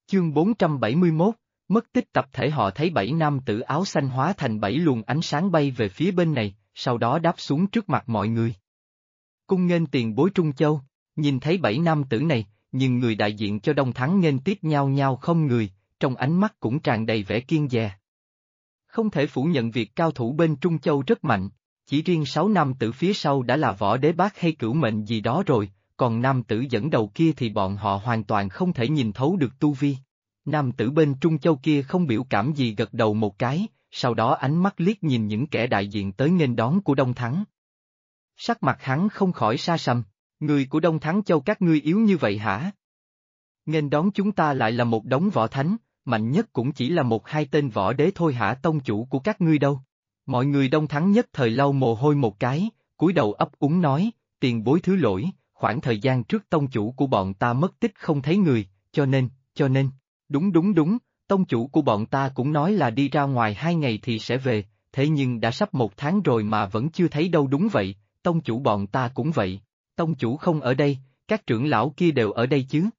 Chương 471, mất tích tập thể. Họ thấy 7 nam tử áo xanh hóa thành 7 luồng ánh sáng bay về phía bên này, sau đó đáp xuống trước mặt mọi người. Cung nghênh tiền bối Trung Châu. Nhìn thấy 7 nam tử này, nhưng người đại diện cho Đông Thắng nghênh tiếp nhao nhao không người, trong ánh mắt cũng tràn đầy vẻ kiêng dè. Không thể phủ nhận việc cao thủ bên Trung Châu rất mạnh, chỉ riêng 6 nam tử phía sau đã là võ đế bát hay cửu mệnh gì đó rồi, còn nam tử dẫn đầu kia thì bọn họ hoàn toàn không thể nhìn thấu được tu vi. Nam tử bên Trung Châu kia không biểu cảm gì gật đầu một cái, sau đó ánh mắt liếc nhìn những kẻ đại diện tới nghênh đón của Đông Thắng. Sắc mặt hắn không khỏi sa sầm, người của Đông Thắng Châu các ngươi yếu như vậy hả? Nghênh đón chúng ta lại là một đống võ thánh, mạnh nhất cũng chỉ là một hai tên võ đế thôi hả? Tông chủ của các ngươi đâu? Mọi người Đông Thắng nhất thời lau mồ hôi một cái, cúi đầu ấp úng nói, tiền bối thứ lỗi, khoảng thời gian trước tông chủ của bọn ta mất tích không thấy người, cho nên, đúng, tông chủ của bọn ta cũng nói là đi ra ngoài 2 ngày thì sẽ về, thế nhưng đã sắp 1 tháng rồi mà vẫn chưa thấy đâu. Đúng vậy, tông chủ bọn ta cũng vậy, tông chủ không ở đây, các trưởng lão kia đều ở đây chứ.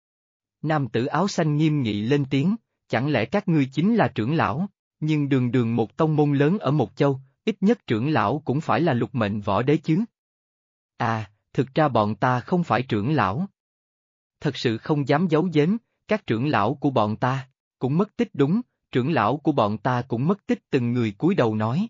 Nam tử áo xanh nghiêm nghị lên tiếng, chẳng lẽ các ngươi chính là trưởng lão, nhưng đường một tông môn lớn ở một châu, ít nhất trưởng lão cũng phải là lục mệnh võ đế chứ. À, thực ra bọn ta không phải trưởng lão. Thật sự không dám giấu giếm, các trưởng lão của bọn ta cũng mất tích. Đúng, trưởng lão của bọn ta cũng mất tích. Từng người cúi đầu nói.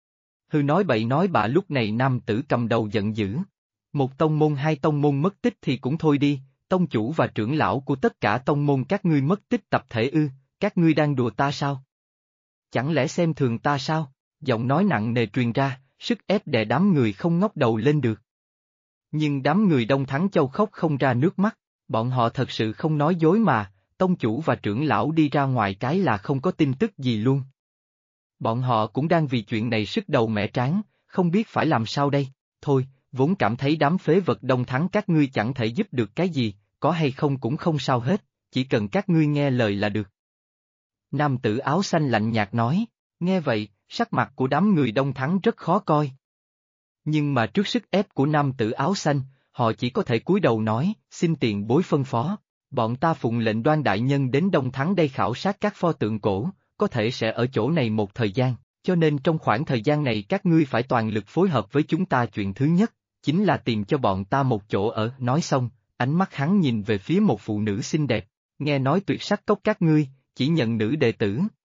Hư nói bậy nói bạ. Lúc này nam tử cầm đầu giận dữ. Một tông môn 2 tông môn mất tích thì cũng thôi đi, tông chủ và trưởng lão của tất cả tông môn các ngươi mất tích tập thể ư? Các ngươi đang đùa ta sao? Chẳng lẽ xem thường ta sao? Giọng nói nặng nề truyền ra, sức ép đè đám người không ngóc đầu lên được. Nhưng đám người Đông Thắng Châu khóc không ra nước mắt, bọn họ thật sự không nói dối mà, tông chủ và trưởng lão đi ra ngoài cái là không có tin tức gì luôn. Bọn họ cũng đang vì chuyện này sứt đầu mẻ trán, không biết phải làm sao đây. Thôi, vốn cảm thấy đám phế vật Đông Thắng các ngươi chẳng thể giúp được cái gì, có hay không cũng không sao hết, chỉ cần các ngươi nghe lời là được. Nam tử áo xanh lạnh nhạt nói, nghe vậy, sắc mặt của đám người Đông Thắng rất khó coi. Nhưng mà trước sức ép của nam tử áo xanh, họ chỉ có thể cúi đầu nói, xin tiền bối phân phó, bọn ta phụng lệnh Đoan đại nhân đến Đông Thắng đây khảo sát các pho tượng cổ, có thể sẽ ở chỗ này một thời gian, cho nên trong khoảng thời gian này các ngươi phải toàn lực phối hợp với chúng ta. Chuyện thứ nhất, chính là tìm cho bọn ta một chỗ ở. Nói xong, ánh mắt hắn nhìn về phía một phụ nữ xinh đẹp, nghe nói Tuyệt Sắc Cốc các ngươi chỉ nhận nữ đệ tử.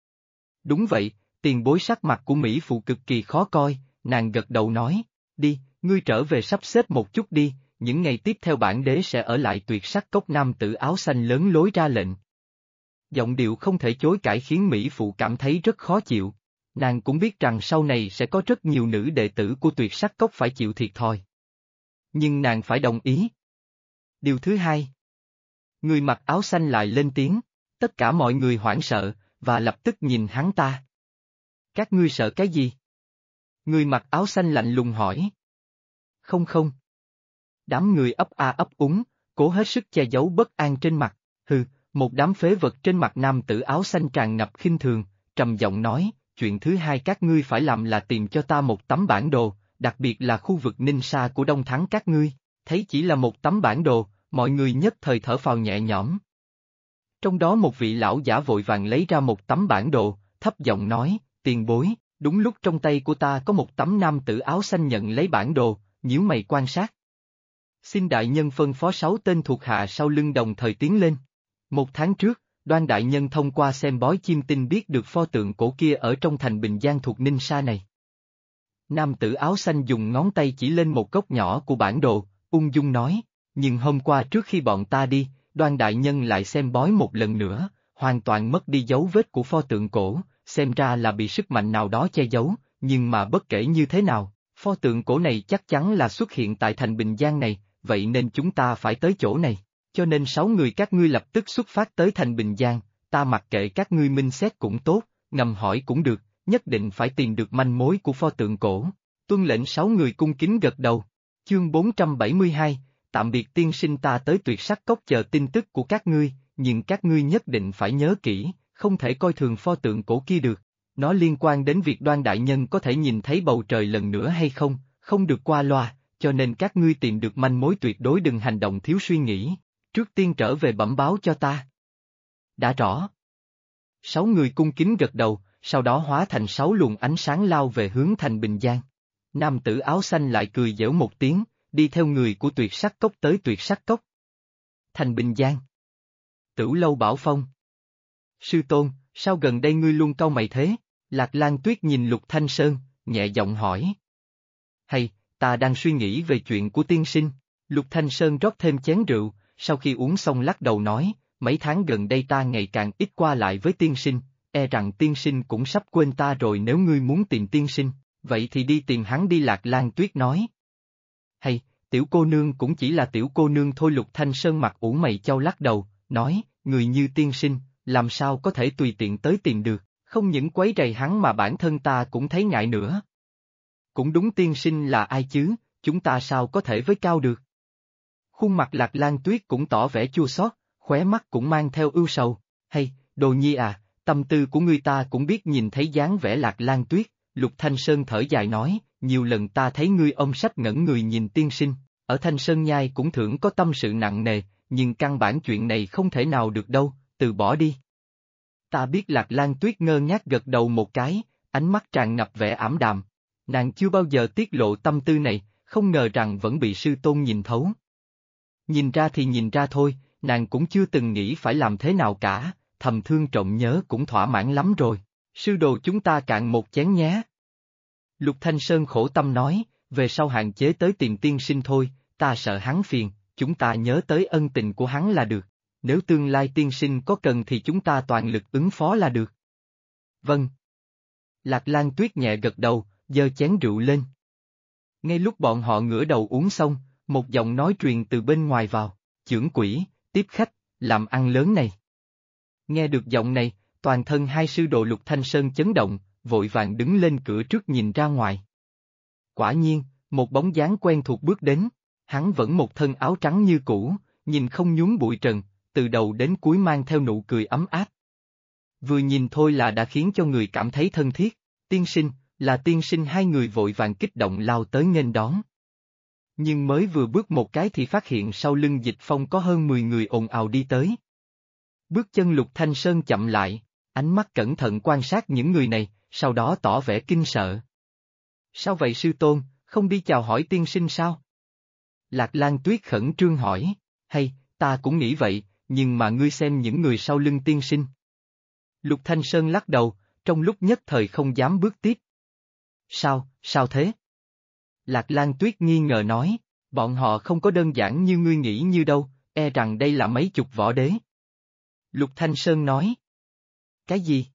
Đúng vậy, tiền bối. Sắc mặt của Mỹ phụ cực kỳ khó coi, nàng gật đầu nói, đi, ngươi trở về sắp xếp một chút đi, những ngày tiếp theo bản đế sẽ ở lại Tuyệt Sắc Cốc. Nam tử áo xanh lớn lối ra lệnh. Giọng điệu không thể chối cãi khiến Mỹ phụ cảm thấy rất khó chịu, nàng cũng biết rằng sau này sẽ có rất nhiều nữ đệ tử của Tuyệt Sắc Cốc phải chịu thiệt thòi. Nhưng nàng phải đồng ý. Điều thứ hai. Người mặc áo xanh lại lên tiếng, tất cả mọi người hoảng sợ, và lập tức nhìn hắn ta. Các ngươi sợ cái gì? Người mặc áo xanh lạnh lùng hỏi. Không. Đám người ấp a ấp úng, cố hết sức che giấu bất an trên mặt. Hừ, một đám phế vật. Trên mặt nam tử áo xanh tràn ngập khinh thường, trầm giọng nói, chuyện thứ hai các ngươi phải làm là tìm cho ta một tấm bản đồ, đặc biệt là khu vực Ninh Sa của Đông Thắng các ngươi. Thấy chỉ là một tấm bản đồ, mọi người nhất thời thở phào nhẹ nhõm. Trong đó một vị lão giả vội vàng lấy ra một tấm bản đồ, thấp giọng nói, tiền bối. Đúng lúc trong tay của ta có một tấm. Nam tử áo xanh nhận lấy bản đồ, nhíu mày quan sát. Xin đại nhân phân phó 6 tên thuộc hạ sau lưng đồng thời tiến lên. 1 tháng trước, Đoan đại nhân thông qua xem bói chiêm tinh biết được pho tượng cổ kia ở trong thành Bình Giang thuộc Ninh Sa này. Nam tử áo xanh dùng ngón tay chỉ lên một góc nhỏ của bản đồ, ung dung nói, nhưng hôm qua trước khi bọn ta đi, Đoan đại nhân lại xem bói một lần nữa, hoàn toàn mất đi dấu vết của pho tượng cổ, xem ra là bị sức mạnh nào đó che giấu, nhưng mà bất kể như thế nào, pho tượng cổ này chắc chắn là xuất hiện tại thành Bình Giang này, vậy nên chúng ta phải tới chỗ này, cho nên 6 người các ngươi lập tức xuất phát tới thành Bình Giang, ta mặc kệ các ngươi minh xét cũng tốt, ngầm hỏi cũng được, nhất định phải tìm được manh mối của pho tượng cổ. Tuân lệnh. 6 người cung kính gật đầu. Chương 472, tạm biệt tiên sinh, ta tới Tuyệt Sắc Cốc chờ tin tức của các ngươi, nhưng các ngươi nhất định phải nhớ kỹ, không thể coi thường pho tượng cổ kia được. Nó liên quan đến việc Đoan đại nhân có thể nhìn thấy bầu trời lần nữa hay không, không được qua loa, cho nên các ngươi tìm được manh mối tuyệt đối đừng hành động thiếu suy nghĩ, trước tiên trở về bẩm báo cho ta. Đã rõ. 6 người cung kính gật đầu, sau đó hóa thành 6 luồng ánh sáng lao về hướng thành Bình Giang. Nam tử áo xanh lại cười giễu một tiếng, đi theo người của Tuyệt Sắc Cốc tới Tuyệt Sắc Cốc. Thành Bình Giang. Tửu Lâu Bảo Phong. Sư tôn, sao gần đây ngươi luôn cau mày thế? Lạc Lang Tuyết nhìn Lục Thanh Sơn, nhẹ giọng hỏi. Hay, ta đang suy nghĩ về chuyện của tiên sinh. Lục Thanh Sơn rót thêm chén rượu, sau khi uống xong lắc đầu nói, mấy tháng gần đây ta ngày càng ít qua lại với tiên sinh, e rằng tiên sinh cũng sắp quên ta rồi. Nếu ngươi muốn tìm tiên sinh, vậy thì đi tìm hắn đi. Lạc Lang Tuyết nói. Hay, tiểu cô nương cũng chỉ là tiểu cô nương thôi. Lục Thanh Sơn mặt ủ mày chau lắc đầu, nói, người như tiên sinh, làm sao có thể tùy tiện tới tìm được, không những quấy rầy hắn mà bản thân ta cũng thấy ngại nữa. Cũng đúng, tiên sinh là ai chứ, chúng ta sao có thể với cao được. Khuôn mặt Lạc Lang Tuyết cũng tỏ vẻ chua xót, khóe mắt cũng mang theo ưu sầu. Hay, Đồ Nhi à, tâm tư của ngươi ta cũng biết. Nhìn thấy dáng vẻ Lạc Lang Tuyết, Lục Thanh Sơn thở dài nói, nhiều lần ta thấy ngươi ôm sách ngẩn người nhìn tiên sinh, ở Thanh Sơn Nhai cũng thường có tâm sự nặng nề, nhưng căn bản chuyện này không thể nào được đâu, từ bỏ đi. Ta biết. Lạc Lang Tuyết ngơ ngác gật đầu một cái, ánh mắt tràn ngập vẻ ảm đạm. Nàng chưa bao giờ tiết lộ tâm tư này, không ngờ rằng vẫn bị sư tôn nhìn thấu. Nhìn ra thì nhìn ra thôi, nàng cũng chưa từng nghĩ phải làm thế nào cả, thầm thương trộm nhớ cũng thỏa mãn lắm rồi. Sư đồ, chúng ta cạn một chén nhé. Lục Thanh Sơn khổ tâm nói, về sau hạn chế tới tìm tiên sinh thôi, ta sợ hắn phiền, chúng ta nhớ tới ân tình của hắn là được. Nếu tương lai tiên sinh có cần thì chúng ta toàn lực ứng phó là được. Vâng. Lạc Lang Tuyết nhẹ gật đầu, giơ chén rượu lên. Ngay lúc bọn họ ngửa đầu uống xong, một giọng nói truyền từ bên ngoài vào, chưởng quỷ, tiếp khách, làm ăn lớn này. Nghe được giọng này, toàn thân hai sư đồ Lục Thanh Sơn chấn động, vội vàng đứng lên cửa trước nhìn ra ngoài. Quả nhiên, một bóng dáng quen thuộc bước đến, hắn vẫn một thân áo trắng như cũ, nhìn không nhúm bụi trần, từ đầu đến cuối mang theo nụ cười ấm áp. Vừa nhìn thôi là đã khiến cho người cảm thấy thân thiết. Tiên sinh, là tiên sinh. Hai người vội vàng kích động lao tới nghênh đón. Nhưng mới vừa bước một cái thì phát hiện sau lưng Dịch Phong có hơn 10 người ồn ào đi tới. Bước chân Lục Thanh Sơn chậm lại, ánh mắt cẩn thận quan sát những người này, sau đó tỏ vẻ kinh sợ. Sao vậy sư tôn, không đi chào hỏi tiên sinh sao? Lạc Lang Tuyết khẩn trương hỏi, hay, ta cũng nghĩ vậy, nhưng mà ngươi xem những người sau lưng tiên sinh. Lục Thanh Sơn lắc đầu, trong lúc nhất thời không dám bước tiếp. Sao thế? Lạc Lang Tuyết nghi ngờ nói, bọn họ không có đơn giản như ngươi nghĩ như đâu, e rằng đây là mấy chục võ đế. Lục Thanh Sơn nói. Cái gì?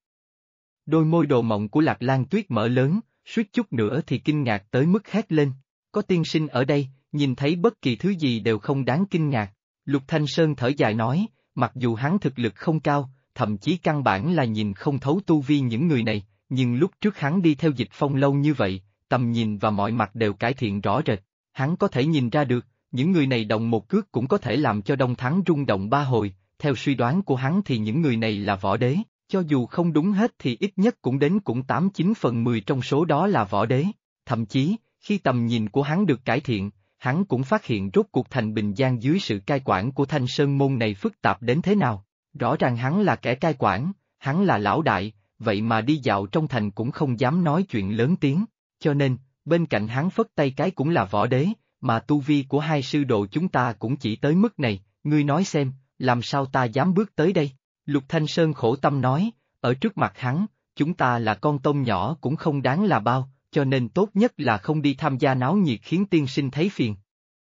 Đôi môi đồ mộng của Lạc Lang Tuyết mở lớn, suýt chút nữa thì kinh ngạc tới mức hét lên. Có tiên sinh ở đây, nhìn thấy bất kỳ thứ gì đều không đáng kinh ngạc. Lục Thanh Sơn thở dài nói, mặc dù hắn thực lực không cao, thậm chí căn bản là nhìn không thấu tu vi những người này, nhưng lúc trước hắn đi theo Dịch Phong lâu như vậy, tầm nhìn và mọi mặt đều cải thiện rõ rệt. Hắn có thể nhìn ra được, những người này động một cước cũng có thể làm cho Đông Thắng rung động 3 hồi, theo suy đoán của hắn thì những người này là võ đế, cho dù không đúng hết thì ít nhất cũng đến 8-9 phần 10 trong số đó là võ đế. Thậm chí, khi tầm nhìn của hắn được cải thiện, hắn cũng phát hiện rốt cuộc thành Bình Giang dưới sự cai quản của Thanh Sơn Môn này phức tạp đến thế nào. Rõ ràng hắn là kẻ cai quản, hắn là lão đại, vậy mà đi dạo trong thành cũng không dám nói chuyện lớn tiếng, cho nên, bên cạnh hắn phất tay cái cũng là võ đế, mà tu vi của hai sư đồ chúng ta cũng chỉ tới mức này, ngươi nói xem, làm sao ta dám bước tới đây? Lục Thanh Sơn khổ tâm nói, ở trước mặt hắn, chúng ta là con tôm nhỏ cũng không đáng là bao, cho nên tốt nhất là không đi tham gia náo nhiệt khiến tiên sinh thấy phiền.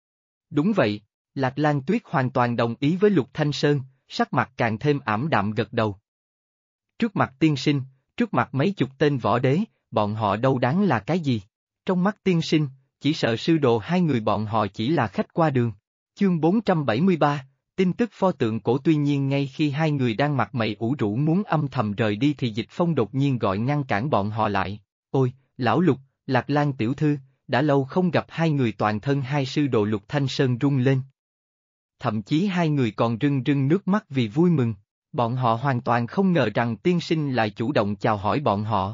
Đúng vậy, Lạc Lang Tuyết hoàn toàn đồng ý với Lục Thanh Sơn, sắc mặt càng thêm ảm đạm gật đầu. Trước mặt tiên sinh, trước mặt mấy chục tên võ đế, bọn họ đâu đáng là cái gì? Trong mắt tiên sinh, chỉ sợ sư đồ hai người bọn họ chỉ là khách qua đường. Chương 473, tin tức pho tượng cổ. Tuy nhiên ngay khi hai người đang mặt mày ủ rũ muốn âm thầm rời đi thì Dịch Phong đột nhiên gọi ngăn cản bọn họ lại. Ôi, lão Lục, Lạc Lang tiểu thư, đã lâu không gặp. Hai người toàn thân hai sư đồ Lục Thanh Sơn rung lên. Thậm chí hai người còn rưng rưng nước mắt vì vui mừng. Bọn họ hoàn toàn không ngờ rằng tiên sinh lại chủ động chào hỏi bọn họ.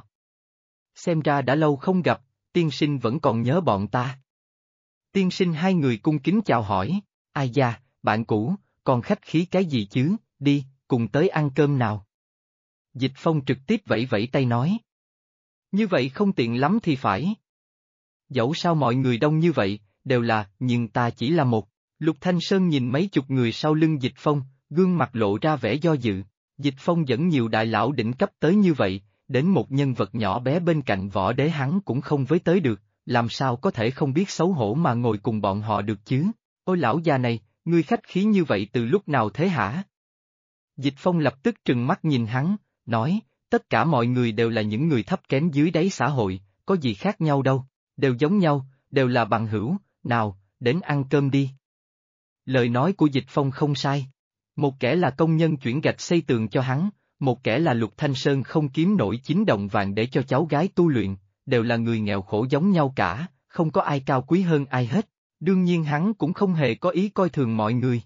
Xem ra đã lâu không gặp, tiên sinh vẫn còn nhớ bọn ta. Tiên sinh. Hai người cung kính chào hỏi, ai da, bạn cũ, còn khách khí cái gì chứ, đi, cùng tới ăn cơm nào. Dịch Phong trực tiếp vẫy vẫy tay nói. Như vậy không tiện lắm thì phải. Dẫu sao mọi người đông như vậy, đều là, nhưng ta chỉ là một. Lục Thanh Sơn nhìn mấy chục người sau lưng Dịch Phong, gương mặt lộ ra vẻ do dự. Dịch Phong dẫn nhiều đại lão đỉnh cấp tới như vậy, đến một nhân vật nhỏ bé bên cạnh võ đế hắn cũng không với tới được, làm sao có thể không biết xấu hổ mà ngồi cùng bọn họ được chứ? Ôi lão già này, ngươi khách khí như vậy từ lúc nào thế hả? Dịch Phong lập tức trừng mắt nhìn hắn, nói, tất cả mọi người đều là những người thấp kém dưới đáy xã hội, có gì khác nhau đâu, đều giống nhau, đều là bằng hữu, nào, đến ăn cơm đi. Lời nói của Dịch Phong không sai. Một kẻ là công nhân chuyển gạch xây tường cho hắn, một kẻ là Lục Thanh Sơn không kiếm nổi 9 đồng vàng để cho cháu gái tu luyện, đều là người nghèo khổ giống nhau cả, không có ai cao quý hơn ai hết, đương nhiên hắn cũng không hề có ý coi thường mọi người.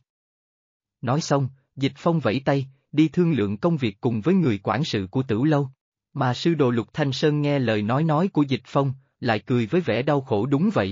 Nói xong, Dịch Phong vẫy tay, đi thương lượng công việc cùng với người quản sự của Tửu Lâu. Mà sư đồ Lục Thanh Sơn nghe lời nói của Dịch Phong, lại cười với vẻ đau khổ đúng vậy.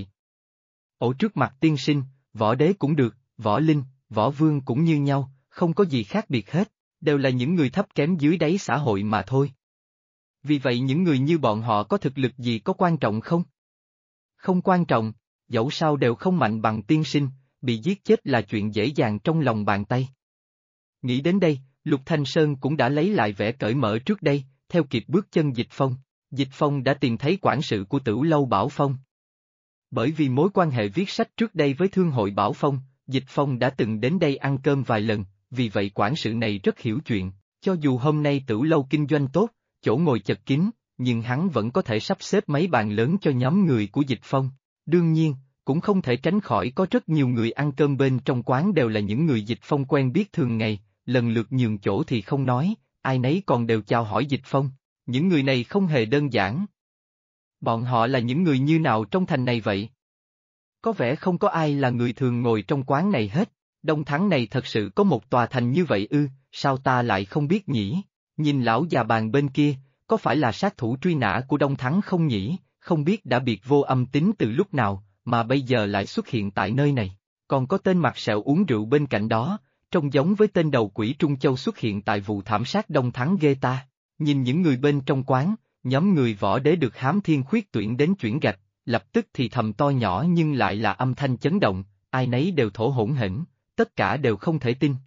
Ở trước mặt tiên sinh, võ đế cũng được, võ linh, võ vương cũng như nhau, không có gì khác biệt hết, đều là những người thấp kém dưới đáy xã hội mà thôi. Vì vậy những người như bọn họ có thực lực gì có quan trọng không? Không quan trọng, dẫu sao đều không mạnh bằng tiên sinh, bị giết chết là chuyện dễ dàng trong lòng bàn tay. Nghĩ đến đây, Lục Thanh Sơn cũng đã lấy lại vẻ cởi mở trước đây, theo kịp bước chân Dịch Phong. Dịch Phong đã tìm thấy quản sự của Tửu Lâu Bảo Phong. Bởi vì mối quan hệ viết sách trước đây với thương hội Bảo Phong, Dịch Phong đã từng đến đây ăn cơm vài lần, vì vậy quản sự này rất hiểu chuyện, cho dù hôm nay Tửu Lâu kinh doanh tốt, chỗ ngồi chật kín, nhưng hắn vẫn có thể sắp xếp mấy bàn lớn cho nhóm người của Dịch Phong. Đương nhiên, cũng không thể tránh khỏi có rất nhiều người ăn cơm bên trong quán đều là những người Dịch Phong quen biết thường ngày, lần lượt nhường chỗ thì không nói, ai nấy còn đều chào hỏi Dịch Phong. Những người này không hề đơn giản. Bọn họ là những người như nào trong thành này vậy? Có vẻ không có ai là người thường ngồi trong quán này hết, Đông Thắng này thật sự có một tòa thành như vậy ư, sao ta lại không biết nhỉ? Nhìn lão già bàn bên kia, có phải là sát thủ truy nã của Đông Thắng không nhỉ? Không biết đã biệt vô âm tín từ lúc nào, mà bây giờ lại xuất hiện tại nơi này. Còn có tên mặt sẹo uống rượu bên cạnh đó, trông giống với tên đầu quỷ Trung Châu xuất hiện tại vụ thảm sát Đông Thắng ghê ta. Nhìn những người bên trong quán, nhóm người võ đế được Hám Thiên Khuyết tuyển đến chuyển gạch, lập tức thì thầm to nhỏ nhưng lại là âm thanh chấn động, ai nấy đều thổ hổn hển, tất cả đều không thể tin.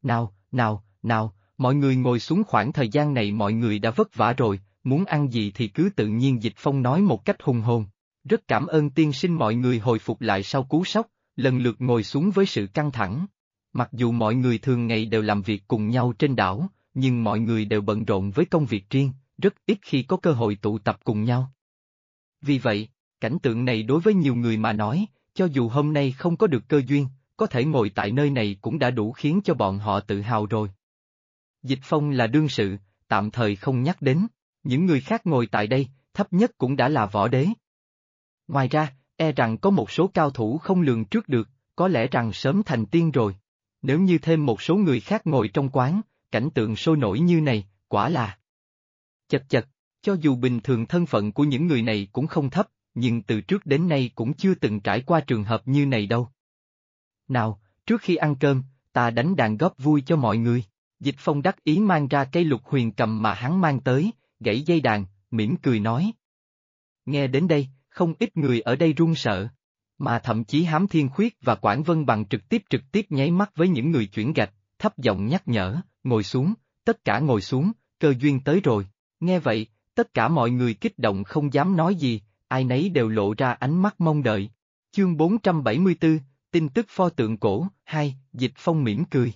Nào, mọi người ngồi xuống, khoảng thời gian này mọi người đã vất vả rồi, muốn ăn gì thì cứ tự nhiên. Dịch Phong nói một cách hùng hồn. Rất cảm ơn tiên sinh. Mọi người hồi phục lại sau cú sốc, lần lượt ngồi xuống với sự căng thẳng. Mặc dù mọi người thường ngày đều làm việc cùng nhau trên đảo, nhưng mọi người đều bận rộn với công việc riêng, rất ít khi có cơ hội tụ tập cùng nhau. Vì vậy, cảnh tượng này đối với nhiều người mà nói, cho dù hôm nay không có được cơ duyên, có thể ngồi tại nơi này cũng đã đủ khiến cho bọn họ tự hào rồi. Dịch Phong là đương sự, tạm thời không nhắc đến, những người khác ngồi tại đây, thấp nhất cũng đã là võ đế. Ngoài ra, e rằng có một số cao thủ không lường trước được, có lẽ rằng sớm thành tiên rồi. Nếu như thêm một số người khác ngồi trong quán, cảnh tượng sôi nổi như này, quả là chật, cho dù bình thường thân phận của những người này cũng không thấp, nhưng từ trước đến nay cũng chưa từng trải qua trường hợp như này đâu. Nào, trước khi ăn cơm, ta đánh đàn góp vui cho mọi người. Dịch Phong đắc ý mang ra cây lục huyền cầm mà hắn mang tới, gãy dây đàn, mỉm cười nói. Nghe đến đây, không ít người ở đây run sợ. Mà thậm chí Hám Thiên Khuyết và Quảng Vân Bằng trực tiếp nháy mắt với những người chuyển gạch, thấp giọng nhắc nhở, ngồi xuống, tất cả ngồi xuống, cơ duyên tới rồi. Nghe vậy, tất cả mọi người kích động không dám nói gì, ai nấy đều lộ ra ánh mắt mong đợi. Chương 474, tin tức pho tượng cổ, 2, Dịch Phong mỉm cười.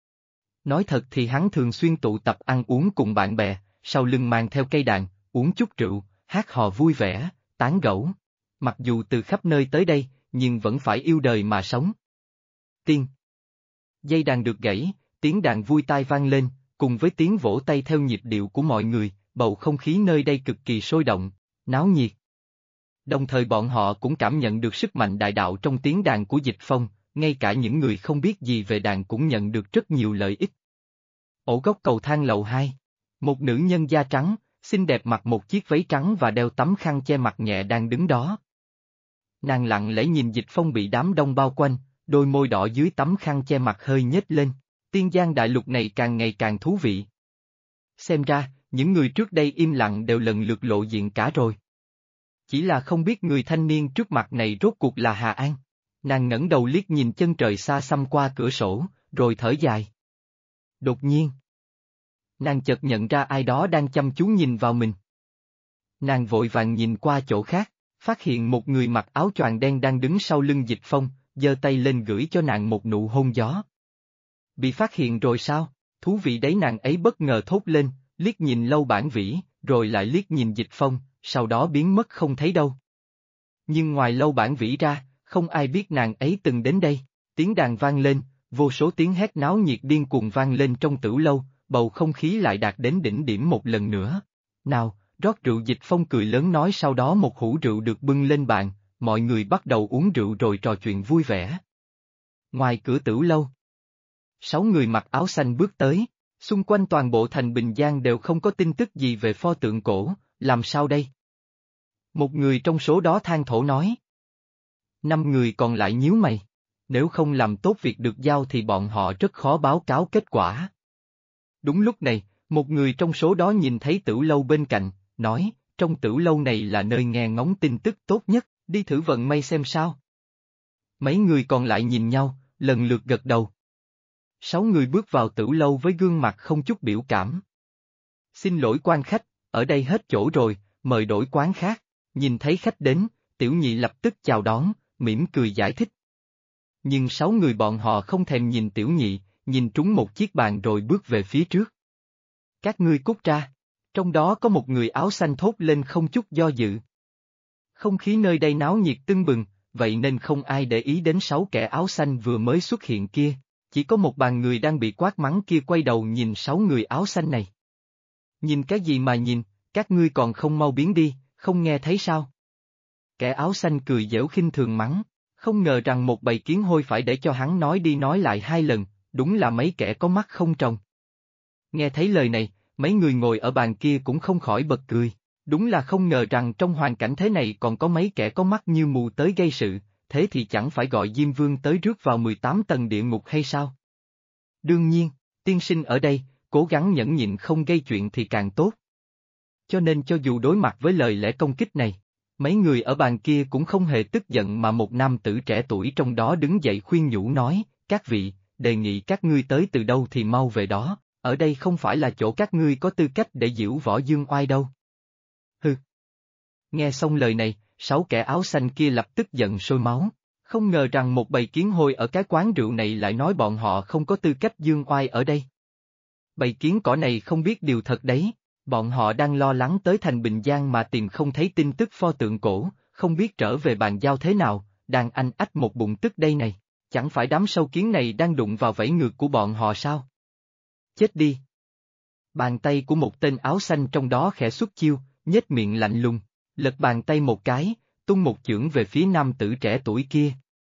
Nói thật thì hắn thường xuyên tụ tập ăn uống cùng bạn bè, sau lưng mang theo cây đàn, uống chút rượu, hát hò vui vẻ, tán gẫu. Mặc dù từ khắp nơi tới đây, nhưng vẫn phải yêu đời mà sống. Tiên. Dây đàn được gãy, tiếng đàn vui tai vang lên, cùng với tiếng vỗ tay theo nhịp điệu của mọi người, bầu không khí nơi đây cực kỳ sôi động, náo nhiệt. Đồng thời bọn họ cũng cảm nhận được sức mạnh đại đạo trong tiếng đàn của Dịch Phong, ngay cả những người không biết gì về đàn cũng nhận được rất nhiều lợi ích. Ổ góc cầu thang lầu 2. Một nữ nhân da trắng, xinh đẹp mặc một chiếc váy trắng và đeo tấm khăn che mặt nhẹ đang đứng đó. Nàng lặng lẽ nhìn Dịch Phong bị đám đông bao quanh, đôi môi đỏ dưới tấm khăn che mặt hơi nhếch lên. Tiên Giang đại lục này càng ngày càng thú vị. Xem ra, những người trước đây im lặng đều lần lượt lộ diện cả rồi. Chỉ là không biết người thanh niên trước mặt này rốt cuộc là Hà An. Nàng ngẩng đầu liếc nhìn chân trời xa xăm qua cửa sổ, rồi thở dài. Đột nhiên, nàng chợt nhận ra ai đó đang chăm chú nhìn vào mình. Nàng vội vàng nhìn qua chỗ khác, phát hiện một người mặc áo choàng đen đang đứng sau lưng Dịch Phong, giơ tay lên gửi cho nàng một nụ hôn gió. Bị phát hiện rồi sao? Thú vị đấy, nàng ấy bất ngờ thốt lên, liếc nhìn Lâu Bản Vĩ, rồi lại liếc nhìn Dịch Phong, sau đó biến mất không thấy đâu. Nhưng ngoài Lâu Bản Vĩ ra, không ai biết nàng ấy từng đến đây. Tiếng đàn vang lên, vô số tiếng hét náo nhiệt điên cuồng vang lên trong Tửu Lâu, bầu không khí lại đạt đến đỉnh điểm một lần nữa. Nào, rót rượu. Dịch Phong cười lớn nói, sau đó một hũ rượu được bưng lên bàn, mọi người bắt đầu uống rượu rồi trò chuyện vui vẻ. Ngoài cửa Tửu Lâu, 6 người mặc áo xanh bước tới, xung quanh toàn bộ thành Bình Giang đều không có tin tức gì về pho tượng cổ, làm sao đây? Một người trong số đó than thở nói. 5 người còn lại nhíu mày, nếu không làm tốt việc được giao thì bọn họ rất khó báo cáo kết quả. Đúng lúc này, một người trong số đó nhìn thấy Tửu Lâu bên cạnh, nói, trong Tửu Lâu này là nơi nghe ngóng tin tức tốt nhất, đi thử vận may xem sao. Mấy người còn lại nhìn nhau, lần lượt gật đầu. 6 người bước vào Tửu Lâu với gương mặt không chút biểu cảm. Xin lỗi quan khách, ở đây hết chỗ rồi, mời đổi quán khác. Nhìn thấy khách đến, Tiểu Nhị lập tức chào đón, mỉm cười giải thích. Nhưng 6 người bọn họ không thèm nhìn Tiểu Nhị, nhìn trúng một chiếc bàn rồi bước về phía trước. Các ngươi cút ra. Trong đó có một người áo xanh thốt lên không chút do dự. Không khí nơi đây náo nhiệt tưng bừng, vậy nên không ai để ý đến 6 kẻ áo xanh vừa mới xuất hiện kia. Chỉ có một bàn người đang bị quát mắng kia quay đầu nhìn 6 người áo xanh này. Nhìn cái gì mà nhìn, các ngươi còn không mau biến đi, không nghe thấy sao? Kẻ áo xanh cười giễu khinh thường mắng, không ngờ rằng một bầy kiến hôi phải để cho hắn nói đi nói lại 2 lần, đúng là mấy kẻ có mắt không tròng. Nghe thấy lời này, mấy người ngồi ở bàn kia cũng không khỏi bật cười, đúng là không ngờ rằng trong hoàn cảnh thế này còn có mấy kẻ có mắt như mù tới gây sự. Thế thì chẳng phải gọi Diêm Vương tới rước vào 18 tầng địa ngục hay sao? Đương nhiên, tiên sinh ở đây, cố gắng nhẫn nhịn không gây chuyện thì càng tốt. Cho nên cho dù đối mặt với lời lẽ công kích này, mấy người ở bàn kia cũng không hề tức giận mà một nam tử trẻ tuổi trong đó đứng dậy khuyên nhủ nói, các vị, đề nghị các ngươi tới từ đâu thì mau về đó, ở đây không phải là chỗ các ngươi có tư cách để giễu võ dương oai đâu. Hừ. Nghe xong lời này, 6 kẻ áo xanh kia lập tức giận sôi máu, không ngờ rằng một bầy kiến hôi ở cái quán rượu này lại nói bọn họ không có tư cách dương oai ở đây. Bầy kiến cỏ này không biết điều thật đấy, bọn họ đang lo lắng tới thành Bình Giang mà tìm không thấy tin tức pho tượng cổ, không biết trở về bàn giao thế nào, đang anh ách một bụng tức đây này, chẳng phải đám sâu kiến này đang đụng vào vảy ngược của bọn họ sao? Chết đi! Bàn tay của một tên áo xanh trong đó khẽ xuất chiêu, nhếch miệng lạnh lùng, lật bàn tay một cái, tung một chưởng về phía nam tử trẻ tuổi kia.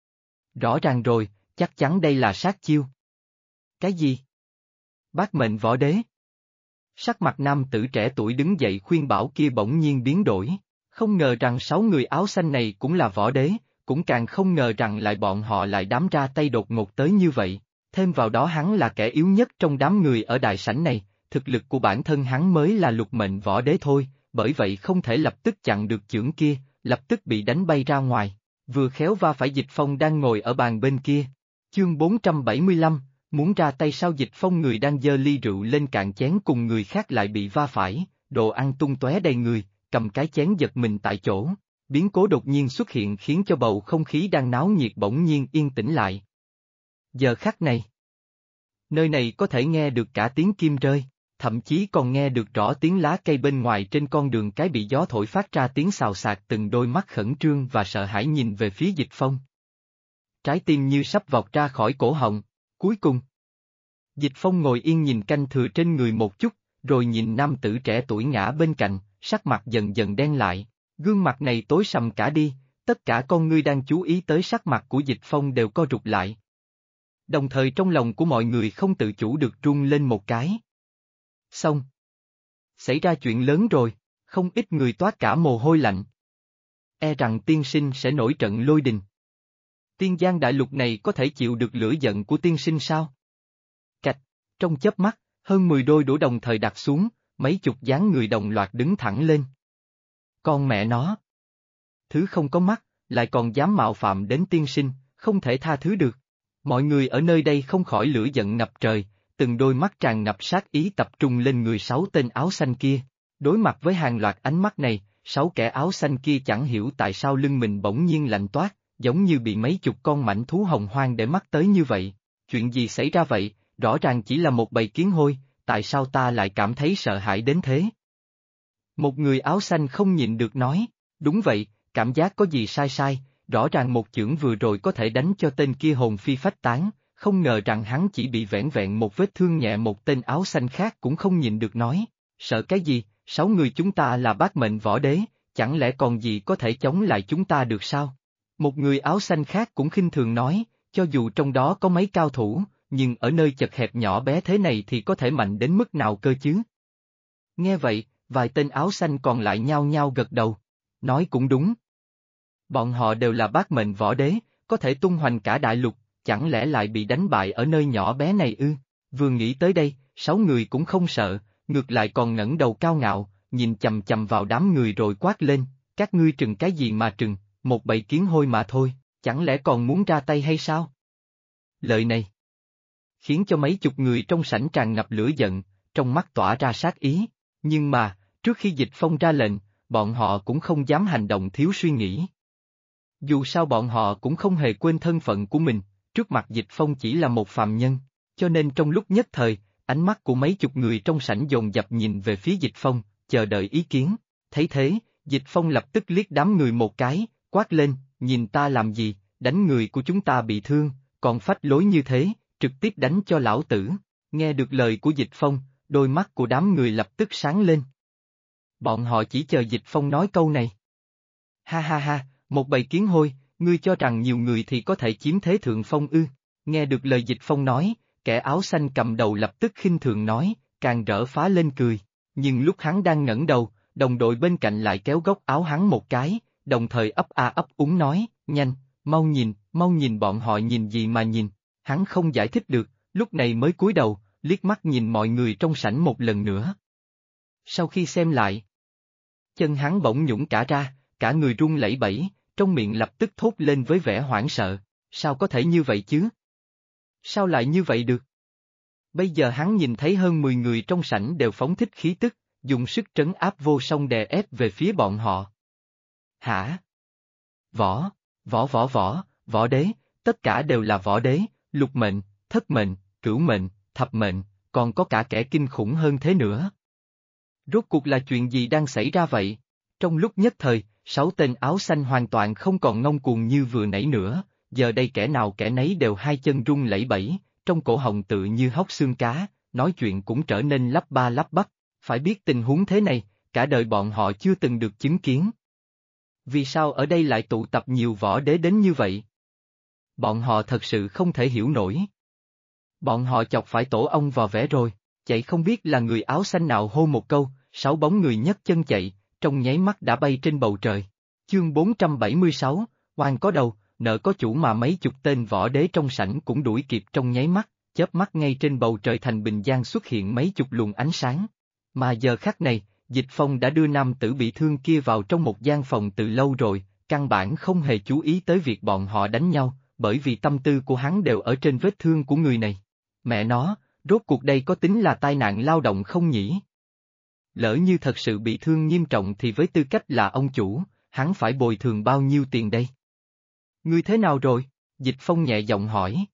Rõ ràng rồi, chắc chắn đây là sát chiêu. Cái gì? Bác mệnh võ đế. Sắc mặt nam tử trẻ tuổi đứng dậy khuyên bảo kia bỗng nhiên biến đổi, không ngờ rằng 6 người áo xanh này cũng là võ đế, cũng càng không ngờ rằng lại bọn họ lại đám ra tay đột ngột tới như vậy, thêm vào đó hắn là kẻ yếu nhất trong đám người ở đại sảnh này, thực lực của bản thân hắn mới là lục mệnh võ đế thôi, bởi vậy không thể lập tức chặn được chưởng kia, lập tức bị đánh bay ra ngoài, vừa khéo va phải Dịch Phong đang ngồi ở bàn bên kia. Chương 475, muốn ra tay sao? Dịch Phong người đang giơ ly rượu lên cạn chén cùng người khác lại bị va phải, đồ ăn tung tóe đầy người, cầm cái chén giật mình tại chỗ. Biến cố đột nhiên xuất hiện khiến cho bầu không khí đang náo nhiệt bỗng nhiên yên tĩnh lại. Giờ khắc này, nơi này có thể nghe được cả tiếng kim rơi, thậm chí còn nghe được rõ tiếng lá cây bên ngoài trên con đường cái bị gió thổi phát ra tiếng xào xạc. Từng đôi mắt khẩn trương và sợ hãi nhìn về phía Dịch Phong. Trái tim như sắp vọt ra khỏi cổ họng. Cuối cùng, Dịch Phong ngồi yên nhìn canh thừa trên người một chút, rồi nhìn nam tử trẻ tuổi ngã bên cạnh, sắc mặt dần dần đen lại, gương mặt này tối sầm cả đi, tất cả con ngươi đang chú ý tới sắc mặt của Dịch Phong đều co rụt lại. Đồng thời trong lòng của mọi người không tự chủ được run lên một cái. Xong. Xảy ra chuyện lớn rồi, không ít người toát cả mồ hôi lạnh. E rằng tiên sinh sẽ nổi trận lôi đình. Tiên Giang đại lục này có thể chịu được lửa giận của tiên sinh sao? Cạch. Trong chớp mắt, hơn 10 đôi đũa đồng thời đặt xuống, mấy chục dáng người đồng loạt đứng thẳng lên. Con mẹ nó! Thứ không có mắt, lại còn dám mạo phạm đến tiên sinh, không thể tha thứ được. Mọi người ở nơi đây không khỏi lửa giận ngập trời, từng đôi mắt tràn ngập sát ý tập trung lên người 6 tên áo xanh kia. Đối mặt với hàng loạt ánh mắt này, 6 kẻ áo xanh kia chẳng hiểu tại sao lưng mình bỗng nhiên lạnh toát, giống như bị mấy chục con mãnh thú hồng hoang để mắt tới như vậy. Chuyện gì xảy ra vậy, rõ ràng chỉ là một bầy kiến hôi, tại sao ta lại cảm thấy sợ hãi đến thế? Một người áo xanh không nhịn được nói, đúng vậy, cảm giác có gì sai sai, rõ ràng một chưởng vừa rồi có thể đánh cho tên kia hồn phi phách tán, không ngờ rằng hắn chỉ bị vẻn vẹn một vết thương nhẹ. Một tên áo xanh khác cũng không nhịn được nói, sợ cái gì, 6 người chúng ta là bát mệnh võ đế, chẳng lẽ còn gì có thể chống lại chúng ta được sao? Một người áo xanh khác cũng khinh thường nói, cho dù trong đó có mấy cao thủ, nhưng ở nơi chật hẹp nhỏ bé thế này thì có thể mạnh đến mức nào cơ chứ? Nghe vậy, vài tên áo xanh còn lại nhao nhao gật đầu, nói cũng đúng. Bọn họ đều là bát mệnh võ đế, có thể tung hoành cả đại lục, chẳng lẽ lại bị đánh bại ở nơi nhỏ bé này ư? Vừa nghĩ tới đây, 6 người cũng không sợ, ngược lại còn ngẩng đầu cao ngạo, nhìn chầm chầm vào đám người rồi quát lên, các ngươi trừng cái gì mà trừng, một bầy kiến hôi mà thôi, chẳng lẽ còn muốn ra tay hay sao? Lời này khiến cho mấy chục người trong sảnh tràn ngập lửa giận, trong mắt tỏa ra sát ý, nhưng mà, trước khi Dịch Phong ra lệnh, bọn họ cũng không dám hành động thiếu suy nghĩ. Dù sao bọn họ cũng không hề quên thân phận của mình, trước mặt Dịch Phong chỉ là một phàm nhân, cho nên trong lúc nhất thời, ánh mắt của mấy chục người trong sảnh dồn dập nhìn về phía Dịch Phong, chờ đợi ý kiến. Thấy thế, Dịch Phong lập tức liếc đám người một cái, quát lên, nhìn ta làm gì, đánh người của chúng ta bị thương, còn phách lối như thế, trực tiếp đánh cho lão tử. Nghe được lời của Dịch Phong, đôi mắt của đám người lập tức sáng lên. Bọn họ chỉ chờ Dịch Phong nói câu này. Ha ha ha, một bầy kiến hôi, ngươi cho rằng nhiều người thì có thể chiếm thế thượng phong ư? Nghe được lời Dịch Phong nói, kẻ áo xanh cầm đầu lập tức khinh thường nói, càng rỡ phá lên cười. Nhưng lúc hắn đang ngẩng đầu, đồng đội bên cạnh lại kéo góc áo hắn một cái, đồng thời ấp a ấp úng nói, nhanh, mau nhìn bọn họ nhìn gì mà nhìn. Hắn không giải thích được, lúc này mới cúi đầu, liếc mắt nhìn mọi người trong sảnh một lần nữa. Sau khi xem lại, chân hắn bỗng nhũn cả ra, cả người run lẩy bẩy, trong miệng lập tức thốt lên với vẻ hoảng sợ, sao có thể như vậy chứ? Sao lại như vậy được? Bây giờ hắn nhìn thấy hơn 10 người trong sảnh đều phóng thích khí tức, dùng sức trấn áp vô song đè ép về phía bọn họ. Hả? Võ đế, tất cả đều là võ đế, lục mệnh, thất mệnh, cửu mệnh, thập mệnh, còn có cả kẻ kinh khủng hơn thế nữa. Rốt cuộc là chuyện gì đang xảy ra vậy? Trong lúc nhất thời, 6 tên áo xanh hoàn toàn không còn ngông cuồng như vừa nãy nữa, giờ đây kẻ nào kẻ nấy đều hai chân run lẩy bẩy, trong cổ họng tự như hốc xương cá, nói chuyện cũng trở nên lắp ba lắp bắp, phải biết tình huống thế này, cả đời bọn họ chưa từng được chứng kiến. Vì sao ở đây lại tụ tập nhiều võ đế đến như vậy? Bọn họ thật sự không thể hiểu nổi. Bọn họ chọc phải tổ ong vò vẽ rồi, chạy không biết là người áo xanh nào hô một câu, 6 bóng người nhấc chân chạy, trong nháy mắt đã bay trên bầu trời. Chương 476, oan có đầu, nợ có chủ mà mấy chục tên võ đế trong sảnh cũng đuổi kịp trong nháy mắt, chớp mắt ngay trên bầu trời thành bình giang xuất hiện mấy chục luồng ánh sáng. Mà giờ khắc này, Dịch Phong đã đưa nam tử bị thương kia vào trong một gian phòng từ lâu rồi, căn bản không hề chú ý tới việc bọn họ đánh nhau, bởi vì tâm tư của hắn đều ở trên vết thương của người này. Mẹ nó, rốt cuộc đây có tính là tai nạn lao động không nhỉ? Lỡ như thật sự bị thương nghiêm trọng thì với tư cách là ông chủ, hắn phải bồi thường bao nhiêu tiền đây? Ngươi thế nào rồi? Dịch Phong nhẹ giọng hỏi.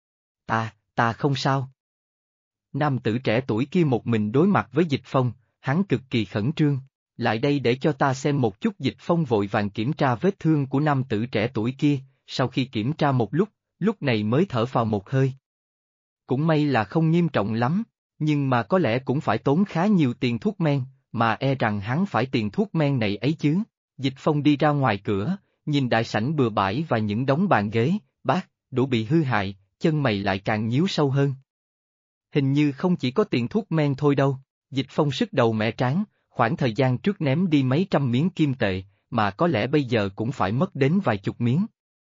Ta không sao. Nam tử trẻ tuổi kia một mình đối mặt với Dịch Phong, hắn cực kỳ khẩn trương. Lại đây để cho ta xem một chút. Dịch Phong vội vàng kiểm tra vết thương của nam tử trẻ tuổi kia, sau khi kiểm tra một lúc này mới thở phào một hơi. Cũng may là không nghiêm trọng lắm, nhưng mà có lẽ cũng phải tốn khá nhiều tiền thuốc men, mà e rằng hắn phải tiền thuốc men này ấy chứ. Dịch Phong đi ra ngoài cửa, nhìn đại sảnh bừa bãi và những đống bàn ghế, bát, đũa bị hư hại, chân mày lại càng nhíu sâu hơn. Hình như không chỉ có tiền thuốc men thôi đâu. Dịch Phong sứt đầu mẻ trán, khoảng thời gian trước ném đi mấy trăm miếng kim tệ, mà có lẽ bây giờ cũng phải mất đến vài chục miếng.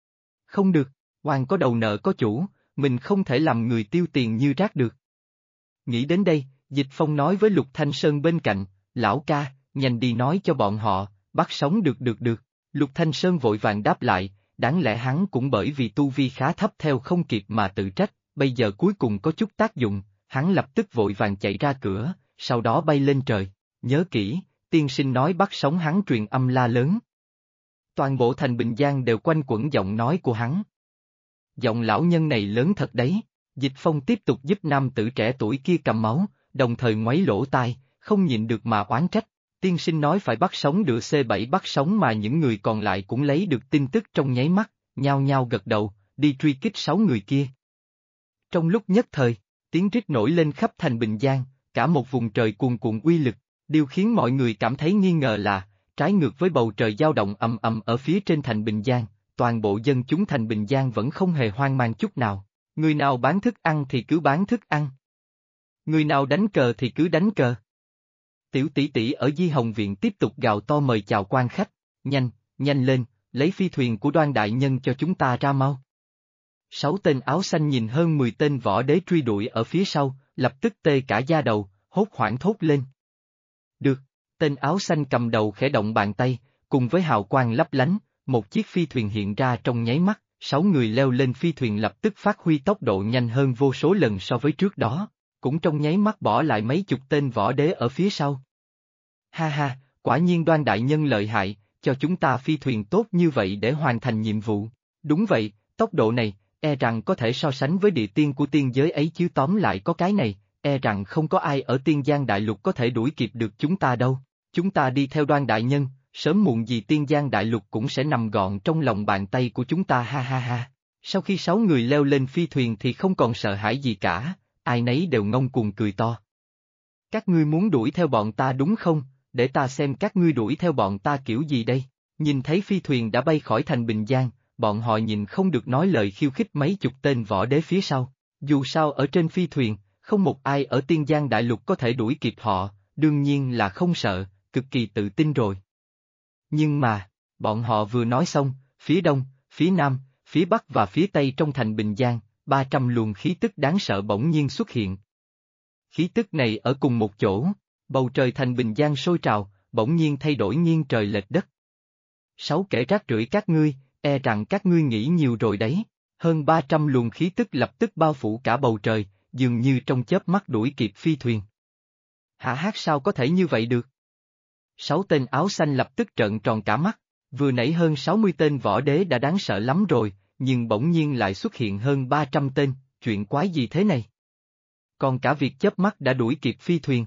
Không được, oan có đầu nợ có chủ, mình không thể làm người tiêu tiền như rác được. Nghĩ đến đây, Dịch Phong nói với Lục Thanh Sơn bên cạnh, lão ca, nhanh đi nói cho bọn họ, bắt sống được. Lục Thanh Sơn vội vàng đáp lại, đáng lẽ hắn cũng bởi vì tu vi khá thấp theo không kịp mà tự trách, bây giờ cuối cùng có chút tác dụng, hắn lập tức vội vàng chạy ra cửa, sau đó bay lên trời, nhớ kỹ, tiên sinh nói bắt sống hắn truyền âm la lớn. Toàn bộ thành Bình Giang đều quanh quẩn giọng nói của hắn. Giọng lão nhân này lớn thật đấy, Dịch Phong tiếp tục giúp nam tử trẻ tuổi kia cầm máu, đồng thời ngoáy lỗ tai, không nhịn được mà oán trách. Tiên sinh nói phải bắt sống được C7 bắt sống mà những người còn lại cũng lấy được tin tức trong nháy mắt, nhao nhao gật đầu, đi truy kích 6 người kia. Trong lúc nhất thời, tiếng rít nổi lên khắp thành Bình Giang, cả một vùng trời cuồn cuộn uy lực, điều khiến mọi người cảm thấy nghi ngờ là, trái ngược với bầu trời dao động ầm ầm ở phía trên thành Bình Giang, toàn bộ dân chúng thành Bình Giang vẫn không hề hoang mang chút nào, người nào bán thức ăn thì cứ bán thức ăn. Người nào đánh cờ thì cứ đánh cờ. Tiểu tỷ tỷ ở Di Hồng Viện tiếp tục gào to mời chào quan khách, nhanh lên, lấy phi thuyền của Đoan đại nhân cho chúng ta ra mau. 6 tên áo xanh nhìn hơn 10 tên võ đế truy đuổi ở phía sau, lập tức tê cả da đầu, hốt hoảng thốt lên. Được, tên áo xanh cầm đầu khẽ động bàn tay, cùng với hào quang lấp lánh, một chiếc phi thuyền hiện ra trong nháy mắt, 6 người leo lên phi thuyền lập tức phát huy tốc độ nhanh hơn vô số lần so với trước đó, cũng trong nháy mắt bỏ lại mấy chục tên võ đế ở phía sau. Ha ha, quả nhiên Đoan đại nhân lợi hại, cho chúng ta phi thuyền tốt như vậy để hoàn thành nhiệm vụ. Đúng vậy, tốc độ này, e rằng có thể so sánh với địa tiên của tiên giới ấy chứ tóm lại có cái này, e rằng không có ai ở tiên giang đại lục có thể đuổi kịp được chúng ta đâu. Chúng ta đi theo Đoan đại nhân, sớm muộn gì tiên giang đại lục cũng sẽ nằm gọn trong lòng bàn tay của chúng ta ha ha ha. Sau khi 6 người leo lên phi thuyền thì không còn sợ hãi gì cả, ai nấy đều ngông cuồng cười to. Các ngươi muốn đuổi theo bọn ta đúng không? Để ta xem các ngươi đuổi theo bọn ta kiểu gì đây. Nhìn thấy phi thuyền đã bay khỏi thành Bình Giang, bọn họ nhìn không được nói lời khiêu khích mấy chục tên võ đế phía sau. Dù sao ở trên phi thuyền, không một ai ở tiên giang đại lục có thể đuổi kịp họ, đương nhiên là không sợ, cực kỳ tự tin rồi. Nhưng mà, bọn họ vừa nói xong, phía đông, phía nam, phía bắc và phía tây trong thành Bình Giang, 300 luồng khí tức đáng sợ bỗng nhiên xuất hiện. Khí tức này ở cùng một chỗ. Bầu trời thành Bình Giang sôi trào, bỗng nhiên thay đổi nghiêng trời lệch đất. 6 kẻ rác rưởi các ngươi, e rằng các ngươi nghĩ nhiều rồi đấy. Hơn 300 luồng khí tức lập tức bao phủ cả bầu trời, dường như trong chớp mắt đuổi kịp phi thuyền. Hả hát sao có thể như vậy được? 6 tên áo xanh lập tức trợn tròn cả mắt, vừa nãy hơn 60 tên võ đế đã đáng sợ lắm rồi, nhưng bỗng nhiên lại xuất hiện hơn 300 tên, chuyện quái gì thế này? Còn cả việc chớp mắt đã đuổi kịp phi thuyền.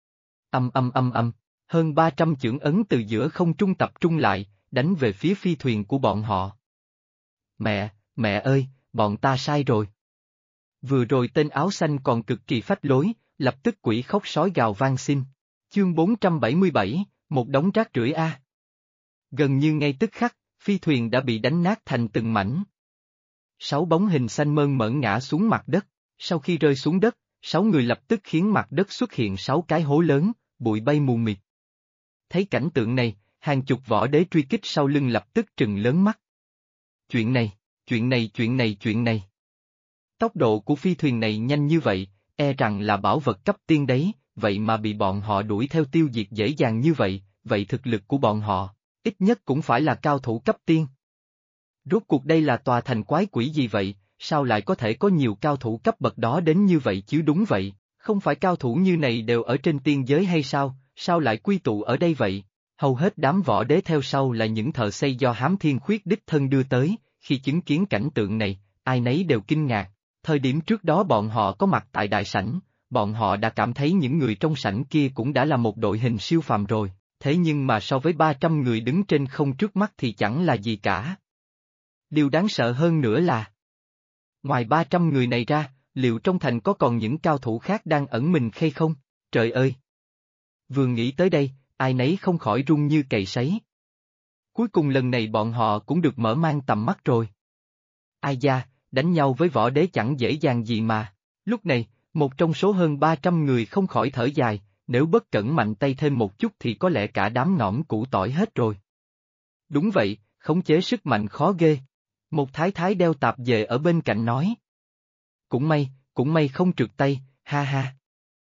Hơn 300 chưởng ấn từ giữa không trung tập trung lại, đánh về phía phi thuyền của bọn họ. Mẹ ơi, bọn ta sai rồi. Vừa rồi tên áo xanh còn cực kỳ phách lối, lập tức quỷ khóc sói gào vang xin. Chương 477, một đống rác rưởi a. Gần như ngay tức khắc, phi thuyền đã bị đánh nát thành từng mảnh. 6 bóng hình xanh mơn mởn ngã xuống mặt đất, sau khi rơi xuống đất, 6 người lập tức khiến mặt đất xuất hiện 6 cái hố lớn, bụi bay mù mịt. Thấy cảnh tượng này, hàng chục võ đế truy kích sau lưng lập tức trừng lớn mắt. Chuyện này. Tốc độ của phi thuyền này nhanh như vậy, e rằng là bảo vật cấp tiên đấy, vậy mà bị bọn họ đuổi theo tiêu diệt dễ dàng như vậy, vậy thực lực của bọn họ, ít nhất cũng phải là cao thủ cấp tiên. Rốt cuộc đây là tòa thành quái quỷ gì vậy, sao lại có thể có nhiều cao thủ cấp bậc đó đến như vậy chứ đúng vậy, không phải cao thủ như này đều ở trên tiên giới hay sao lại quy tụ ở đây vậy? Hầu hết đám võ đế theo sau là những thợ xây do Hám Thiên Khuyết đích thân đưa tới, khi chứng kiến cảnh tượng này, ai nấy đều kinh ngạc. Thời điểm trước đó bọn họ có mặt tại đại sảnh, bọn họ đã cảm thấy những người trong sảnh kia cũng đã là một đội hình siêu phàm rồi, thế nhưng mà so với 300 người đứng trên không trước mắt thì chẳng là gì cả. Điều đáng sợ hơn nữa là, ngoài 300 người này ra, liệu trong thành có còn những cao thủ khác đang ẩn mình hay không? Trời ơi! Vừa nghĩ tới đây, ai nấy không khỏi run như cầy sấy. Cuối cùng lần này bọn họ cũng được mở mang tầm mắt rồi. Ai da, đánh nhau với võ đế chẳng dễ dàng gì mà. Lúc này, một trong số hơn 300 người không khỏi thở dài, nếu bất cẩn mạnh tay thêm một chút thì có lẽ cả đám nõm củ tỏi hết rồi. Đúng vậy, khống chế sức mạnh khó ghê. Một thái thái đeo tạp dề ở bên cạnh nói. Cũng may không trượt tay, ha ha.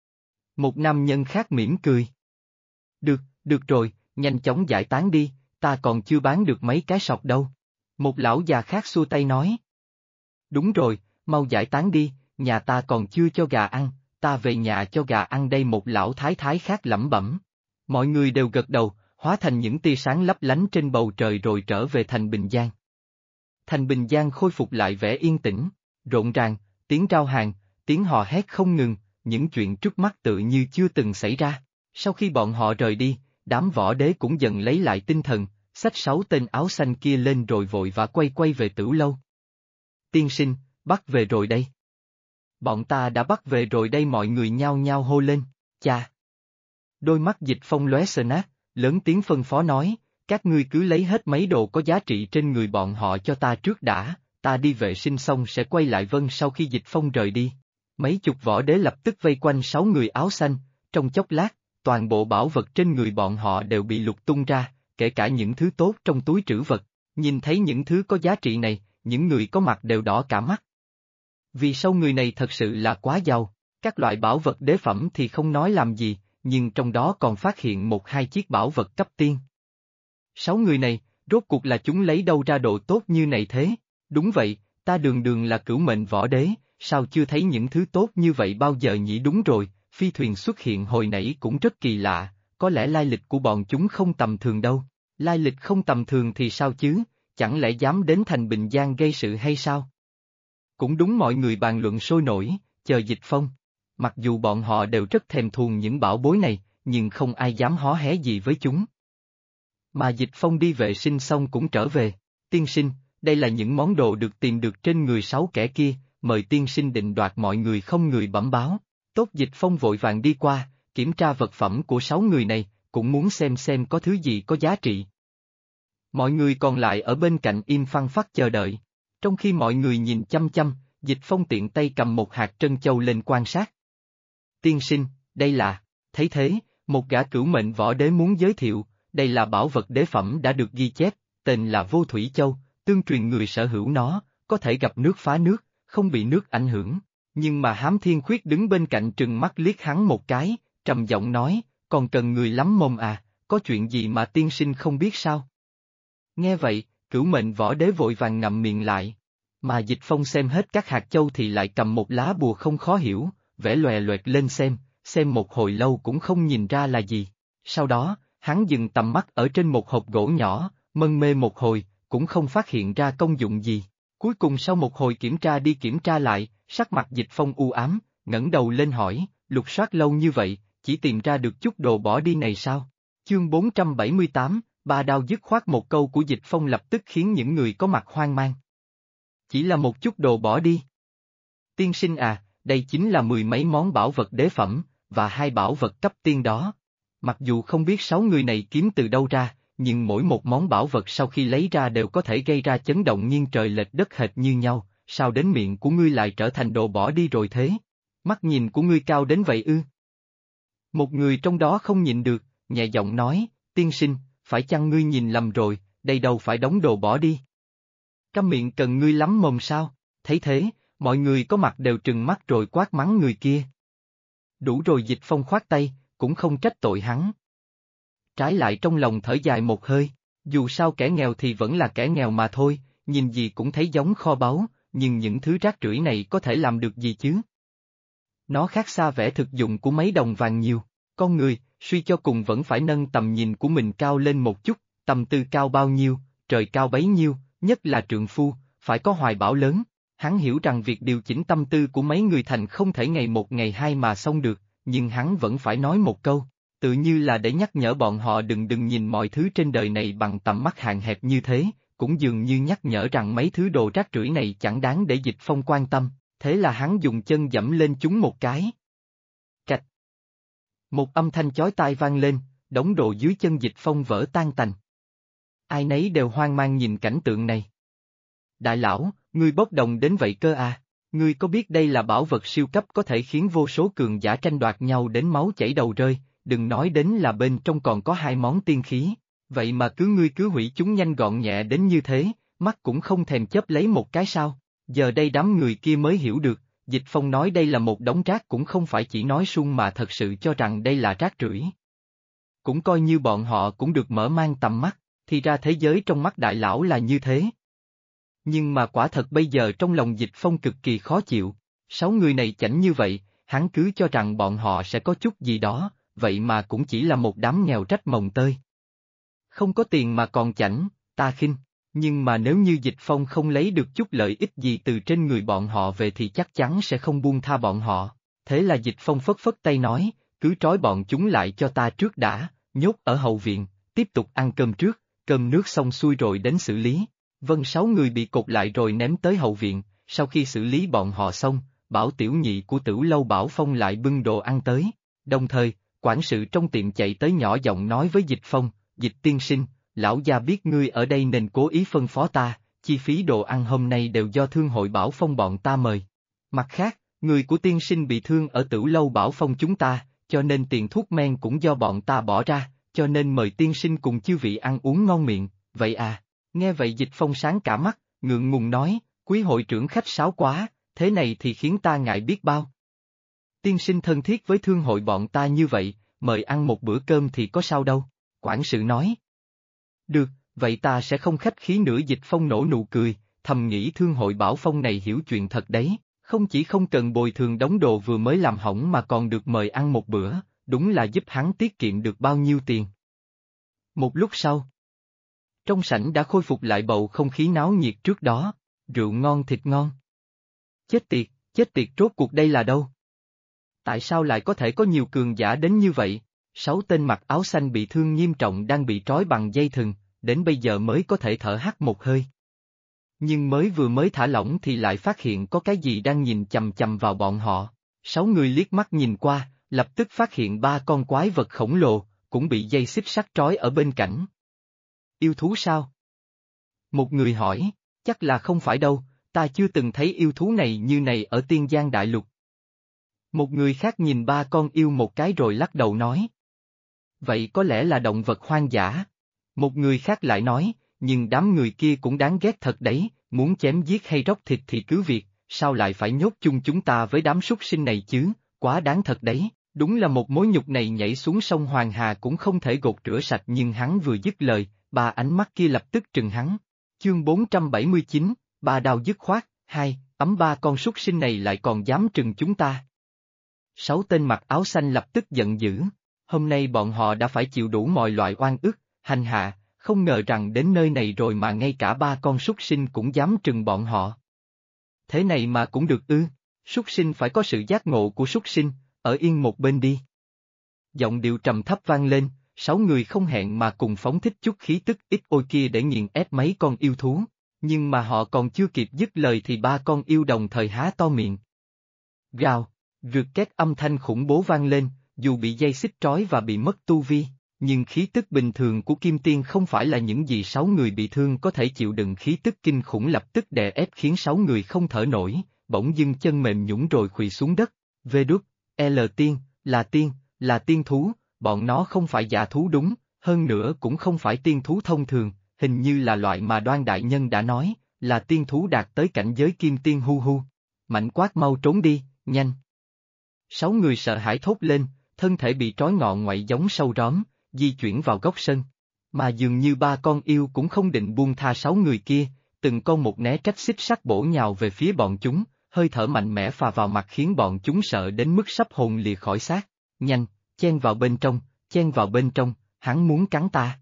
Một nam nhân khác mỉm cười. Được rồi, nhanh chóng giải tán đi, ta còn chưa bán được mấy cái sọt đâu. Một lão già khác xua tay nói. Đúng rồi, mau giải tán đi, nhà ta còn chưa cho gà ăn, ta về nhà cho gà ăn đây, một lão thái thái khác lẩm bẩm. Mọi người đều gật đầu, hóa thành những tia sáng lấp lánh trên bầu trời rồi trở về thành Bình Giang. Thành Bình Giang khôi phục lại vẻ yên tĩnh, rộn ràng, tiếng rao hàng, tiếng hò hét không ngừng, những chuyện trước mắt tự như chưa từng xảy ra. Sau khi bọn họ rời đi, đám võ đế cũng dần lấy lại tinh thần, xách 6 tên áo xanh kia lên rồi vội vã quay về Tửu Lâu. Tiên sinh, bắt về rồi đây. Bọn ta đã bắt về rồi đây, mọi người nhao nhao hô lên, cha. Đôi mắt Dịch Phong lóe sờ nát, lớn tiếng phân phó nói, các ngươi cứ lấy hết mấy đồ có giá trị trên người bọn họ cho ta trước đã, ta đi vệ sinh xong sẽ quay lại. Vâng. Sau khi Dịch Phong rời đi, mấy chục võ đế lập tức vây quanh 6 người áo xanh, trong chốc lát, toàn bộ bảo vật trên người bọn họ đều bị lục tung ra, kể cả những thứ tốt trong túi trữ vật. Nhìn thấy những thứ có giá trị này, những người có mặt đều đỏ cả mắt. Vì sau người này thật sự là quá giàu, các loại bảo vật đế phẩm thì không nói làm gì, nhưng trong đó còn phát hiện 1-2 chiếc bảo vật cấp tiên. 6 người này, rốt cuộc là chúng lấy đâu ra độ tốt như này thế? Đúng vậy, ta đường đường là cửu mệnh võ đế, sao chưa thấy những thứ tốt như vậy bao giờ nhỉ? Đúng rồi, phi thuyền xuất hiện hồi nãy cũng rất kỳ lạ, có lẽ lai lịch của bọn chúng không tầm thường đâu. Lai lịch không tầm thường thì sao chứ, chẳng lẽ dám đến thành Bình Giang gây sự hay sao? Cũng đúng, mọi người bàn luận sôi nổi, chờ Dịch Phong. Mặc dù bọn họ đều rất thèm thuồng những bảo bối này, nhưng không ai dám hó hé gì với chúng. Mà Dịch Phong đi vệ sinh xong cũng trở về. Tiên sinh, đây là những món đồ được tìm được trên người 6 kẻ kia, mời tiên sinh định đoạt. Mọi người không người bẩm báo. Tốt. Dịch Phong vội vàng đi qua, kiểm tra vật phẩm của 6 người này, cũng muốn xem có thứ gì có giá trị. Mọi người còn lại ở bên cạnh im phăng phắc chờ đợi. Trong khi mọi người nhìn chăm chăm, Dịch Phong tiện tay cầm một hạt trân châu lên quan sát. Tiên sinh, đây là, thấy thế, một gã cửu mệnh võ đế muốn giới thiệu, đây là bảo vật đế phẩm đã được ghi chép, tên là Vô Thủy Châu, tương truyền người sở hữu nó, có thể gặp nước phá nước, không bị nước ảnh hưởng. Nhưng mà Hám Thiên Khuyết đứng bên cạnh trừng mắt liếc hắn một cái, trầm giọng nói, còn cần người lắm mồm à, có chuyện gì mà tiên sinh không biết sao? Nghe vậy, cửu mệnh võ đế vội vàng ngậm miệng lại. Mà Dịch Phong xem hết các hạt châu thì lại cầm một lá bùa không khó hiểu, vẽ lòe loẹt lên xem một hồi lâu cũng không nhìn ra là gì. Sau đó, hắn dừng tầm mắt ở trên một hộp gỗ nhỏ, mân mê một hồi, cũng không phát hiện ra công dụng gì. Cuối cùng sau một hồi kiểm tra đi kiểm tra lại, sắc mặt Dịch Phong u ám, ngẩng đầu lên hỏi, lục soát lâu như vậy, chỉ tìm ra được chút đồ bỏ đi này sao? Chương 478, ba đao dứt khoát. Một câu của Dịch Phong lập tức khiến những người có mặt hoang mang. Chỉ là một chút đồ bỏ đi. Tiên sinh à, đây chính là 10 mấy món bảo vật đế phẩm, và 2 bảo vật cấp tiên đó. Mặc dù không biết 6 người này kiếm từ đâu ra, nhưng mỗi một món bảo vật sau khi lấy ra đều có thể gây ra chấn động nghiêng trời lệch đất hệt như nhau, sao đến miệng của ngươi lại trở thành đồ bỏ đi rồi thế? Mắt nhìn của ngươi cao đến vậy ư? Một người trong đó không nhịn được, nhẹ giọng nói, tiên sinh, phải chăng ngươi nhìn lầm rồi, đây đâu phải đống đồ bỏ đi. Câm miệng, cần ngươi lắm mồm sao? Thấy thế, mọi người có mặt đều trừng mắt rồi quát mắng người kia. Đủ rồi. Dịch Phong khoát tay, cũng không trách tội hắn. Trái lại trong lòng thở dài một hơi, dù sao kẻ nghèo thì vẫn là kẻ nghèo mà thôi, nhìn gì cũng thấy giống kho báu, nhưng những thứ rác rưởi này có thể làm được gì chứ? Nó khác xa vẻ thực dụng của mấy đồng vàng nhiều, con người, suy cho cùng vẫn phải nâng tầm nhìn của mình cao lên một chút, tầm tư cao bao nhiêu, trời cao bấy nhiêu, nhất là trượng phu, phải có hoài bão lớn. Hắn hiểu rằng việc điều chỉnh tâm tư của mấy người thành không thể ngày một ngày hai mà xong được, nhưng hắn vẫn phải nói một câu, tự như là để nhắc nhở bọn họ đừng nhìn mọi thứ trên đời này bằng tầm mắt hạn hẹp như thế, cũng dường như nhắc nhở rằng mấy thứ đồ rác rưởi này chẳng đáng để Dịch Phong quan tâm, thế là hắn dùng chân giẫm lên chúng một cái. Cạch. Một âm thanh chói tai vang lên, đống đồ dưới chân Dịch Phong vỡ tan tành. Ai nấy đều hoang mang nhìn cảnh tượng này. Đại lão, ngươi bốc đồng đến vậy cơ à? Ngươi có biết đây là bảo vật siêu cấp có thể khiến vô số cường giả tranh đoạt nhau đến máu chảy đầu rơi, đừng nói đến là bên trong còn có 2 món tiên khí, vậy mà ngươi cứ hủy chúng nhanh gọn nhẹ đến như thế, mắt cũng không thèm chớp lấy một cái sao? Giờ đây đám người kia mới hiểu được, Dịch Phong nói đây là một đống rác cũng không phải chỉ nói suông mà thật sự cho rằng đây là rác rưởi. Cũng coi như bọn họ cũng được mở mang tầm mắt, thì ra thế giới trong mắt đại lão là như thế. Nhưng mà quả thật bây giờ trong lòng Dịch Phong cực kỳ khó chịu, 6 người này chảnh như vậy, hắn cứ cho rằng bọn họ sẽ có chút gì đó, vậy mà cũng chỉ là một đám nghèo rách mồng tơi. Không có tiền mà còn chảnh, ta khinh, nhưng mà nếu như Dịch Phong không lấy được chút lợi ích gì từ trên người bọn họ về thì chắc chắn sẽ không buông tha bọn họ. Thế là Dịch Phong phất phất tay nói, cứ trói bọn chúng lại cho ta trước đã, nhốt ở hậu viện, tiếp tục ăn cơm trước, cơm nước xong xuôi rồi đến xử lý. Vân 6 người bị cột lại rồi ném tới hậu viện, sau khi xử lý bọn họ xong, Bảo tiểu nhị của Tửu lâu Bảo Phong lại bưng đồ ăn tới. Đồng thời, quản sự trong tiệm chạy tới nhỏ giọng nói với Dịch Phong, Dịch tiên sinh, lão gia biết ngươi ở đây nên cố ý phân phó ta, chi phí đồ ăn hôm nay đều do thương hội Bảo Phong bọn ta mời. Mặt khác, người của tiên sinh bị thương ở Tửu lâu Bảo Phong chúng ta, cho nên tiền thuốc men cũng do bọn ta bỏ ra, cho nên mời tiên sinh cùng chư vị ăn uống ngon miệng, vậy à? Nghe vậy Dịch Phong sáng cả mắt, ngượng ngùng nói, quý hội trưởng khách sáo quá, thế này thì khiến ta ngại biết bao. Tiên sinh thân thiết với thương hội bọn ta như vậy, mời ăn một bữa cơm thì có sao đâu, quản sự nói. Được, vậy ta sẽ không khách khí nữa. Dịch Phong nổ nụ cười, thầm nghĩ thương hội Bảo Phong này hiểu chuyện thật đấy, không chỉ không cần bồi thường đống đồ vừa mới làm hỏng mà còn được mời ăn một bữa, đúng là giúp hắn tiết kiệm được bao nhiêu tiền. Một lúc sau, trong sảnh đã khôi phục lại bầu không khí náo nhiệt trước đó, rượu ngon thịt ngon. Chết tiệt rốt cuộc đây là đâu? Tại sao lại có thể có nhiều cường giả đến như vậy? 6 tên mặc áo xanh bị thương nghiêm trọng đang bị trói bằng dây thừng, đến bây giờ mới có thể thở hắt một hơi. Nhưng vừa mới thả lỏng thì lại phát hiện có cái gì đang nhìn chằm chằm vào bọn họ. 6 người liếc mắt nhìn qua, lập tức phát hiện 3 con quái vật khổng lồ, cũng bị dây xích sắt trói ở bên cạnh. Yêu thú sao? Một người hỏi, chắc là không phải đâu, ta chưa từng thấy yêu thú này như này ở Tiên Giang Đại Lục. Một người khác nhìn 3 con yêu một cái rồi lắc đầu nói. Vậy có lẽ là động vật hoang dã. Một người khác lại nói, nhưng đám người kia cũng đáng ghét thật đấy, muốn chém giết hay róc thịt thì cứ việc, sao lại phải nhốt chung chúng ta với đám súc sinh này chứ, quá đáng thật đấy, đúng là một mối nhục này nhảy xuống sông Hoàng Hà cũng không thể gột rửa sạch. Nhưng hắn vừa dứt lời, 3 ánh mắt kia lập tức trừng hắn. Chương 479, 3 đao dứt khoát, 2, 3 con súc sinh này lại còn dám trừng chúng ta. 6 tên mặc áo xanh lập tức giận dữ, hôm nay bọn họ đã phải chịu đủ mọi loại oan ức, hành hạ, không ngờ rằng đến nơi này rồi mà ngay cả 3 con súc sinh cũng dám trừng bọn họ. Thế này mà cũng được ư? Súc sinh phải có sự giác ngộ của súc sinh, ở yên một bên đi. Giọng điệu trầm thấp vang lên, 6 người không hẹn mà cùng phóng thích chút khí tức ít ôi kia để nghiền ép mấy con yêu thú, nhưng mà họ còn chưa kịp dứt lời thì 3 con yêu đồng thời há to miệng. Gào, rượt két âm thanh khủng bố vang lên, dù bị dây xích trói và bị mất tu vi, nhưng khí tức bình thường của Kim Tiên không phải là những gì 6 người bị thương có thể chịu đựng. Khí tức kinh khủng lập tức đè ép khiến 6 người không thở nổi, bỗng dưng chân mềm nhũn rồi khuỵu xuống đất. Tiên, là tiên thú, bọn nó không phải giả thú đúng, hơn nữa cũng không phải tiên thú thông thường, hình như là loại mà Đoan đại nhân đã nói, là tiên thú đạt tới cảnh giới Kim Tiên. Hu. Mạnh quát mau trốn đi, nhanh. 6 người sợ hãi thốt lên, thân thể bị trói ngọ ngoại giống sâu róm, di chuyển vào góc sân. Mà dường như 3 con yêu cũng không định buông tha 6 người kia, từng con một né trách xích sắt bổ nhào về phía bọn chúng, hơi thở mạnh mẽ phà vào mặt khiến bọn chúng sợ đến mức sắp hồn lìa khỏi xác. Nhanh, chen vào bên trong, hắn muốn cắn ta.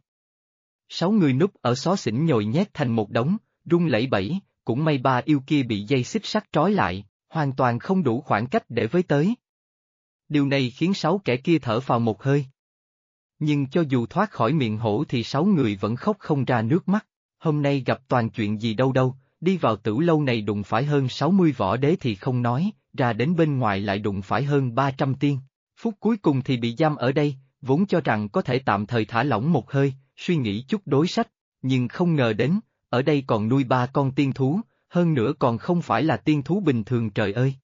6 người núp ở xó xỉnh nhồi nhét thành một đống, run lẩy bẩy, cũng may 3 yêu kia bị dây xích sắt trói lại, hoàn toàn không đủ khoảng cách để với tới. Điều này khiến 6 kẻ kia thở phào một hơi. Nhưng cho dù thoát khỏi miệng hổ thì 6 người vẫn khóc không ra nước mắt. Hôm nay gặp toàn chuyện gì đâu, đi vào Tửu lâu này đụng phải hơn 60 võ đế thì không nói, ra đến bên ngoài lại đụng phải hơn 300 tiên. Phút cuối cùng thì bị giam ở đây, vốn cho rằng có thể tạm thời thả lỏng một hơi, suy nghĩ chút đối sách, nhưng không ngờ đến, ở đây còn nuôi 3 con tiên thú, hơn nữa còn không phải là tiên thú bình thường. Trời ơi!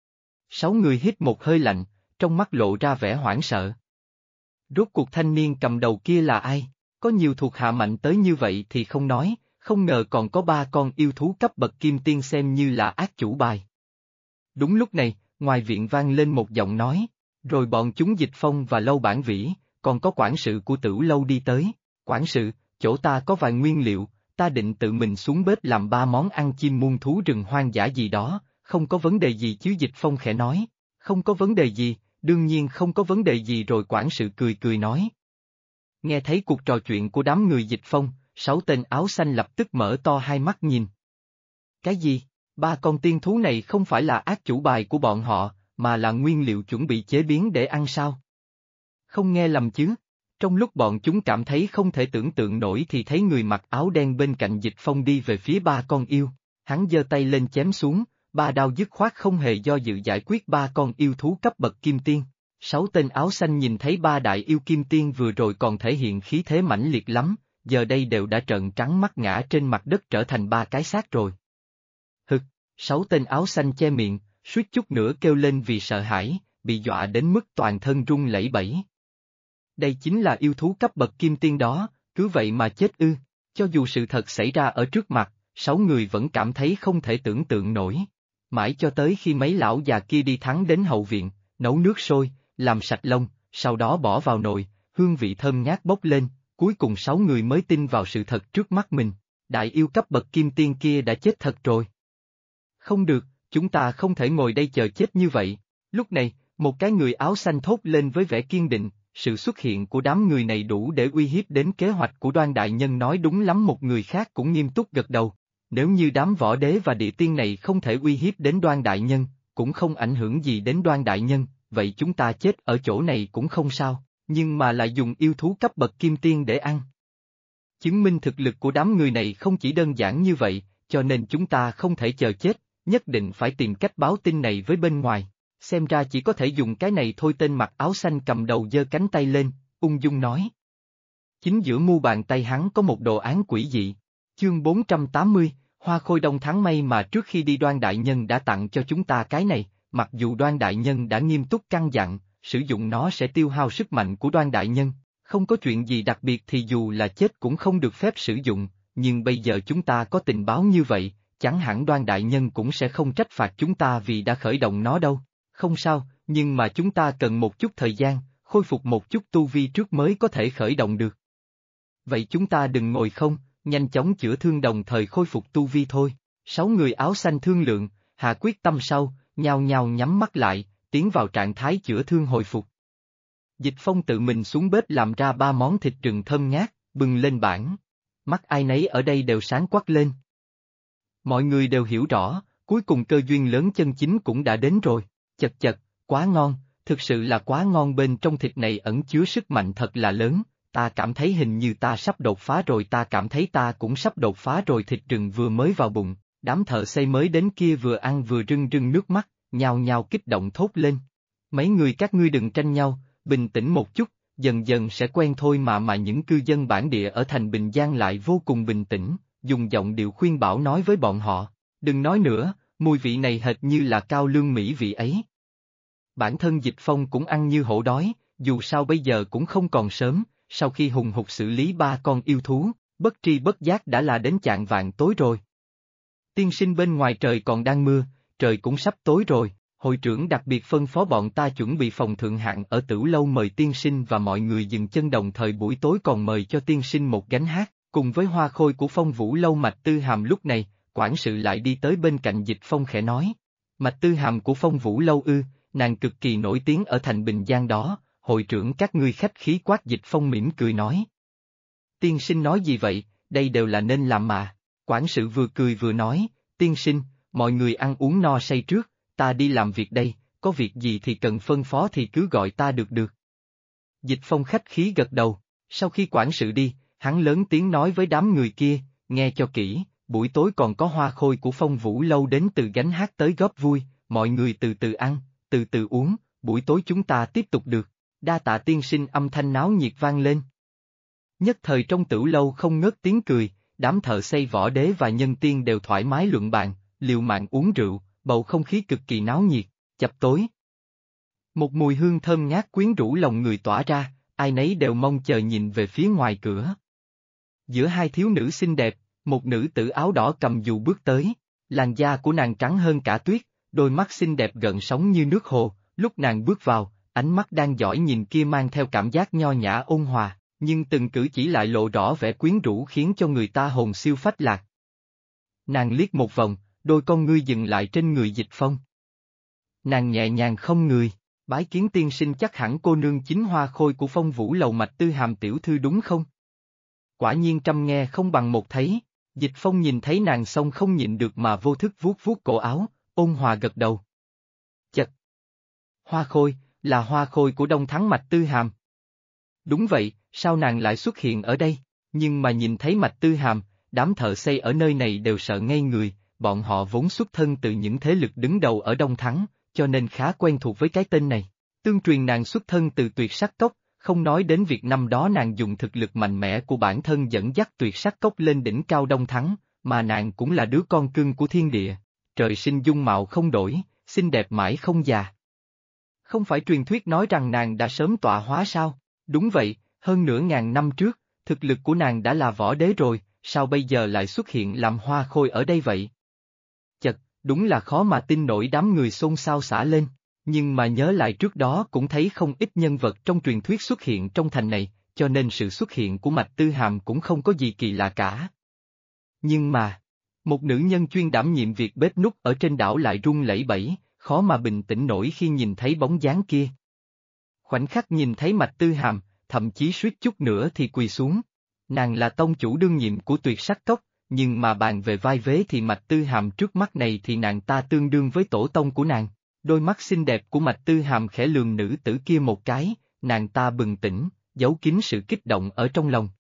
6 người hít một hơi lạnh, trong mắt lộ ra vẻ hoảng sợ. Rốt cuộc thanh niên cầm đầu kia là ai? Có nhiều thuộc hạ mạnh tới như vậy thì không nói, không ngờ còn có 3 con yêu thú cấp bậc Kim Tiên xem như là ác chủ bài. Đúng lúc này, ngoài viện vang lên một giọng nói, rồi bọn chúng Dịch Phong và Lâu Bản Vĩ, còn có quản sự của Tửu Lâu đi tới. Quản sự, chỗ ta có vài nguyên liệu, ta định tự mình xuống bếp làm 3 món ăn chim muôn thú rừng hoang dã gì đó, không có vấn đề gì chứ? Dịch Phong khẽ nói. Không có vấn đề gì, đương nhiên không có vấn đề gì rồi, quản sự cười cười nói. Nghe thấy cuộc trò chuyện của đám người Dịch Phong, 6 tên áo xanh lập tức mở to hai mắt nhìn. Cái gì? 3 con tiên thú này không phải là ác chủ bài của bọn họ, mà là nguyên liệu chuẩn bị chế biến để ăn sao? Không nghe lầm chứ? Trong lúc bọn chúng cảm thấy không thể tưởng tượng nổi thì thấy người mặc áo đen bên cạnh Dịch Phong đi về phía 3 con yêu. Hắn giơ tay lên chém xuống, 3 đao dứt khoát không hề do dự giải quyết 3 con yêu thú cấp bậc kim tiên. 6 tên áo xanh nhìn thấy 3 đại yêu kim tiên vừa rồi còn thể hiện khí thế mãnh liệt lắm, giờ đây đều đã trợn trắng mắt ngã trên mặt đất trở thành 3 cái xác rồi. Hực, 6 tên áo xanh che miệng, suýt chút nữa kêu lên vì sợ hãi, bị dọa đến mức toàn thân run lẩy bẩy. Đây chính là yêu thú cấp bậc kim tiên đó, cứ vậy mà chết ư? Cho dù sự thật xảy ra ở trước mặt, 6 người vẫn cảm thấy không thể tưởng tượng nổi. Mãi cho tới khi mấy lão già kia đi thắng đến hậu viện, nấu nước sôi, làm sạch lông, sau đó bỏ vào nồi, hương vị thơm ngát bốc lên, cuối cùng 6 người mới tin vào sự thật trước mắt mình. Đại yêu cấp bậc kim tiên kia đã chết thật rồi. Không được, chúng ta không thể ngồi đây chờ chết như vậy. Lúc này, một cái người áo xanh thốt lên với vẻ kiên định, sự xuất hiện của đám người này đủ để uy hiếp đến kế hoạch của Đoan đại nhân. Nói đúng lắm, một người khác cũng nghiêm túc gật đầu. Nếu như đám võ đế và địa tiên này không thể uy hiếp đến Đoan đại nhân, cũng không ảnh hưởng gì đến Đoan đại nhân, vậy chúng ta chết ở chỗ này cũng không sao, nhưng mà lại dùng yêu thú cấp bậc kim tiên để ăn. Chứng minh thực lực của đám người này không chỉ đơn giản như vậy, cho nên chúng ta không thể chờ chết, nhất định phải tìm cách báo tin này với bên ngoài. Xem ra chỉ có thể dùng cái này thôi. Tên mặc áo xanh cầm đầu giơ cánh tay lên, ung dung nói. Chính giữa mu bàn tay hắn có một đồ án quỷ dị. Chương 480, Hoa Khôi Đông Tháng Mây mà trước khi đi Đoan đại nhân đã tặng cho chúng ta cái này, mặc dù Đoan đại nhân đã nghiêm túc căn dặn, sử dụng nó sẽ tiêu hao sức mạnh của Đoan đại nhân, không có chuyện gì đặc biệt thì dù là chết cũng không được phép sử dụng, nhưng bây giờ chúng ta có tình báo như vậy, chẳng hẳn Đoan đại nhân cũng sẽ không trách phạt chúng ta vì đã khởi động nó đâu. Không sao, nhưng mà chúng ta cần một chút thời gian, khôi phục một chút tu vi trước mới có thể khởi động được. Vậy chúng ta đừng ngồi không, nhanh chóng chữa thương đồng thời khôi phục tu vi thôi. 6 người áo xanh thương lượng, hạ quyết tâm sau, nhao nhao nhắm mắt lại, tiến vào trạng thái chữa thương hồi phục. Dịch Phong tự mình xuống bếp làm ra 3 món thịt rừng thơm ngát, bừng lên bảng. Mắt ai nấy ở đây đều sáng quắc lên. Mọi người đều hiểu rõ, cuối cùng cơ duyên lớn chân chính cũng đã đến rồi. Chật chật, quá ngon, thực sự là quá ngon, bên trong thịt này ẩn chứa sức mạnh thật là lớn, ta cảm thấy hình như ta sắp đột phá rồi, ta cảm thấy ta cũng sắp đột phá rồi. Thịt rừng vừa mới vào bụng, đám thợ xây mới đến kia vừa ăn vừa rưng rưng nước mắt, nhao nhao kích động thốt lên. Mấy người các ngươi đừng tranh nhau, bình tĩnh một chút, dần dần sẽ quen thôi mà những cư dân bản địa ở thành Bình Giang lại vô cùng bình tĩnh, dùng giọng điệu khuyên bảo nói với bọn họ, đừng nói nữa. Mùi vị này hệt như là cao lương mỹ vị ấy. Bản thân Dịch Phong cũng ăn như hổ đói, dù sao bây giờ cũng không còn sớm, sau khi hùng hục xử lý 3 con yêu thú, bất tri bất giác đã là đến chạng vạng tối rồi. Tiên sinh, bên ngoài trời còn đang mưa, trời cũng sắp tối rồi, hội trưởng đặc biệt phân phó bọn ta chuẩn bị phòng thượng hạng ở Tửu Lâu mời tiên sinh và mọi người dừng chân, đồng thời buổi tối còn mời cho tiên sinh một gánh hát, cùng với hoa khôi của Phong Vũ Lâu. Mạch Tư Hàm lúc này, quản sự lại đi tới bên cạnh Dịch Phong khẽ nói. Mạch Tư Hàm của Phong Vũ Lâu ư? Nàng cực kỳ nổi tiếng ở thành Bình Giang đó. Hội trưởng các ngươi khách khí quát. Dịch Phong mỉm cười nói. Tiên sinh nói gì vậy, đây đều là nên làm mà. Quản sự vừa cười vừa nói, tiên sinh, mọi người ăn uống no say trước, ta đi làm việc đây, có việc gì thì cần phân phó thì cứ gọi ta được. Dịch Phong khách khí gật đầu, sau khi quản sự đi, hắn lớn tiếng nói với đám người kia, nghe cho kỹ. Buổi tối còn có hoa khôi của Phong Vũ Lâu đến từ gánh hát tới góp vui, mọi người từ từ ăn, từ từ uống, buổi tối chúng ta tiếp tục được. Đa tạ tiên sinh. Âm thanh náo nhiệt vang lên. Nhất thời trong Tửu Lâu không ngớt tiếng cười, đám thợ xây võ đế và nhân tiên đều thoải mái luận bàn, liều mạng uống rượu, bầu không khí cực kỳ náo nhiệt. Chập tối, một mùi hương thơm ngát quyến rũ lòng người tỏa ra, ai nấy đều mong chờ nhìn về phía ngoài cửa. Giữa hai thiếu nữ xinh đẹp, một nữ tử áo đỏ cầm dù bước tới, làn da của nàng trắng hơn cả tuyết, đôi mắt xinh đẹp gợn sóng như nước hồ, lúc nàng bước vào, ánh mắt đang dõi nhìn kia mang theo cảm giác nho nhã ôn hòa, nhưng từng cử chỉ lại lộ rõ vẻ quyến rũ khiến cho người ta hồn siêu phách lạc. Nàng liếc một vòng, đôi con ngươi dừng lại trên người Dịch Phong. Nàng nhẹ nhàng không người, bái kiến tiên sinh, chắc hẳn cô nương chính Hoa Khôi của Phong Vũ lầu Mạch Tư Hàm tiểu thư đúng không? Quả nhiên trăm nghe không bằng một thấy, Dịch Phong nhìn thấy nàng xong không nhịn được mà vô thức vuốt vuốt cổ áo, ôn hòa gật đầu. Chật! Hoa Khôi, là Hoa Khôi của Đông Thắng Mạch Tư Hàm. Đúng vậy, sao nàng lại xuất hiện ở đây? Nhưng mà nhìn thấy Mạch Tư Hàm, đám thợ xây ở nơi này đều sợ ngây người, bọn họ vốn xuất thân từ những thế lực đứng đầu ở Đông Thắng, cho nên khá quen thuộc với cái tên này. Tương truyền nàng xuất thân từ Tuyệt Sắc Cốc, không nói đến việc năm đó nàng dùng thực lực mạnh mẽ của bản thân dẫn dắt Tuyệt Sắc Cốc lên đỉnh cao Đông Thắng, mà nàng cũng là đứa con cưng của thiên địa, trời sinh dung mạo không đổi, xinh đẹp mãi không già. Không phải truyền thuyết nói rằng nàng đã sớm tọa hóa sao? Đúng vậy, hơn nửa ngàn năm trước, thực lực của nàng đã là võ đế rồi, sao bây giờ lại xuất hiện làm Hoa Khôi ở đây vậy? Chật, đúng là khó mà tin nổi, đám người xôn xao xả lên, nhưng mà nhớ lại trước đó cũng thấy không ít nhân vật trong truyền thuyết xuất hiện trong thành này, cho nên sự xuất hiện của Mạch Tư Hàm cũng không có gì kỳ lạ cả. Nhưng mà, một nữ nhân chuyên đảm nhiệm việc bếp núc ở trên đảo lại run lẩy bẩy, khó mà bình tĩnh nổi khi nhìn thấy bóng dáng kia. Khoảnh khắc nhìn thấy Mạch Tư Hàm, thậm chí suýt chút nữa thì quỳ xuống. Nàng là tông chủ đương nhiệm của Tuyệt Sắc Cốc, nhưng mà bàn về vai vế thì Mạch Tư Hàm trước mắt này thì nàng ta tương đương với tổ tông của nàng. Đôi mắt xinh đẹp của Mạch Tư Hàm khẽ lườm nữ tử kia một cái, nàng ta bừng tỉnh, giấu kín sự kích động ở trong lòng,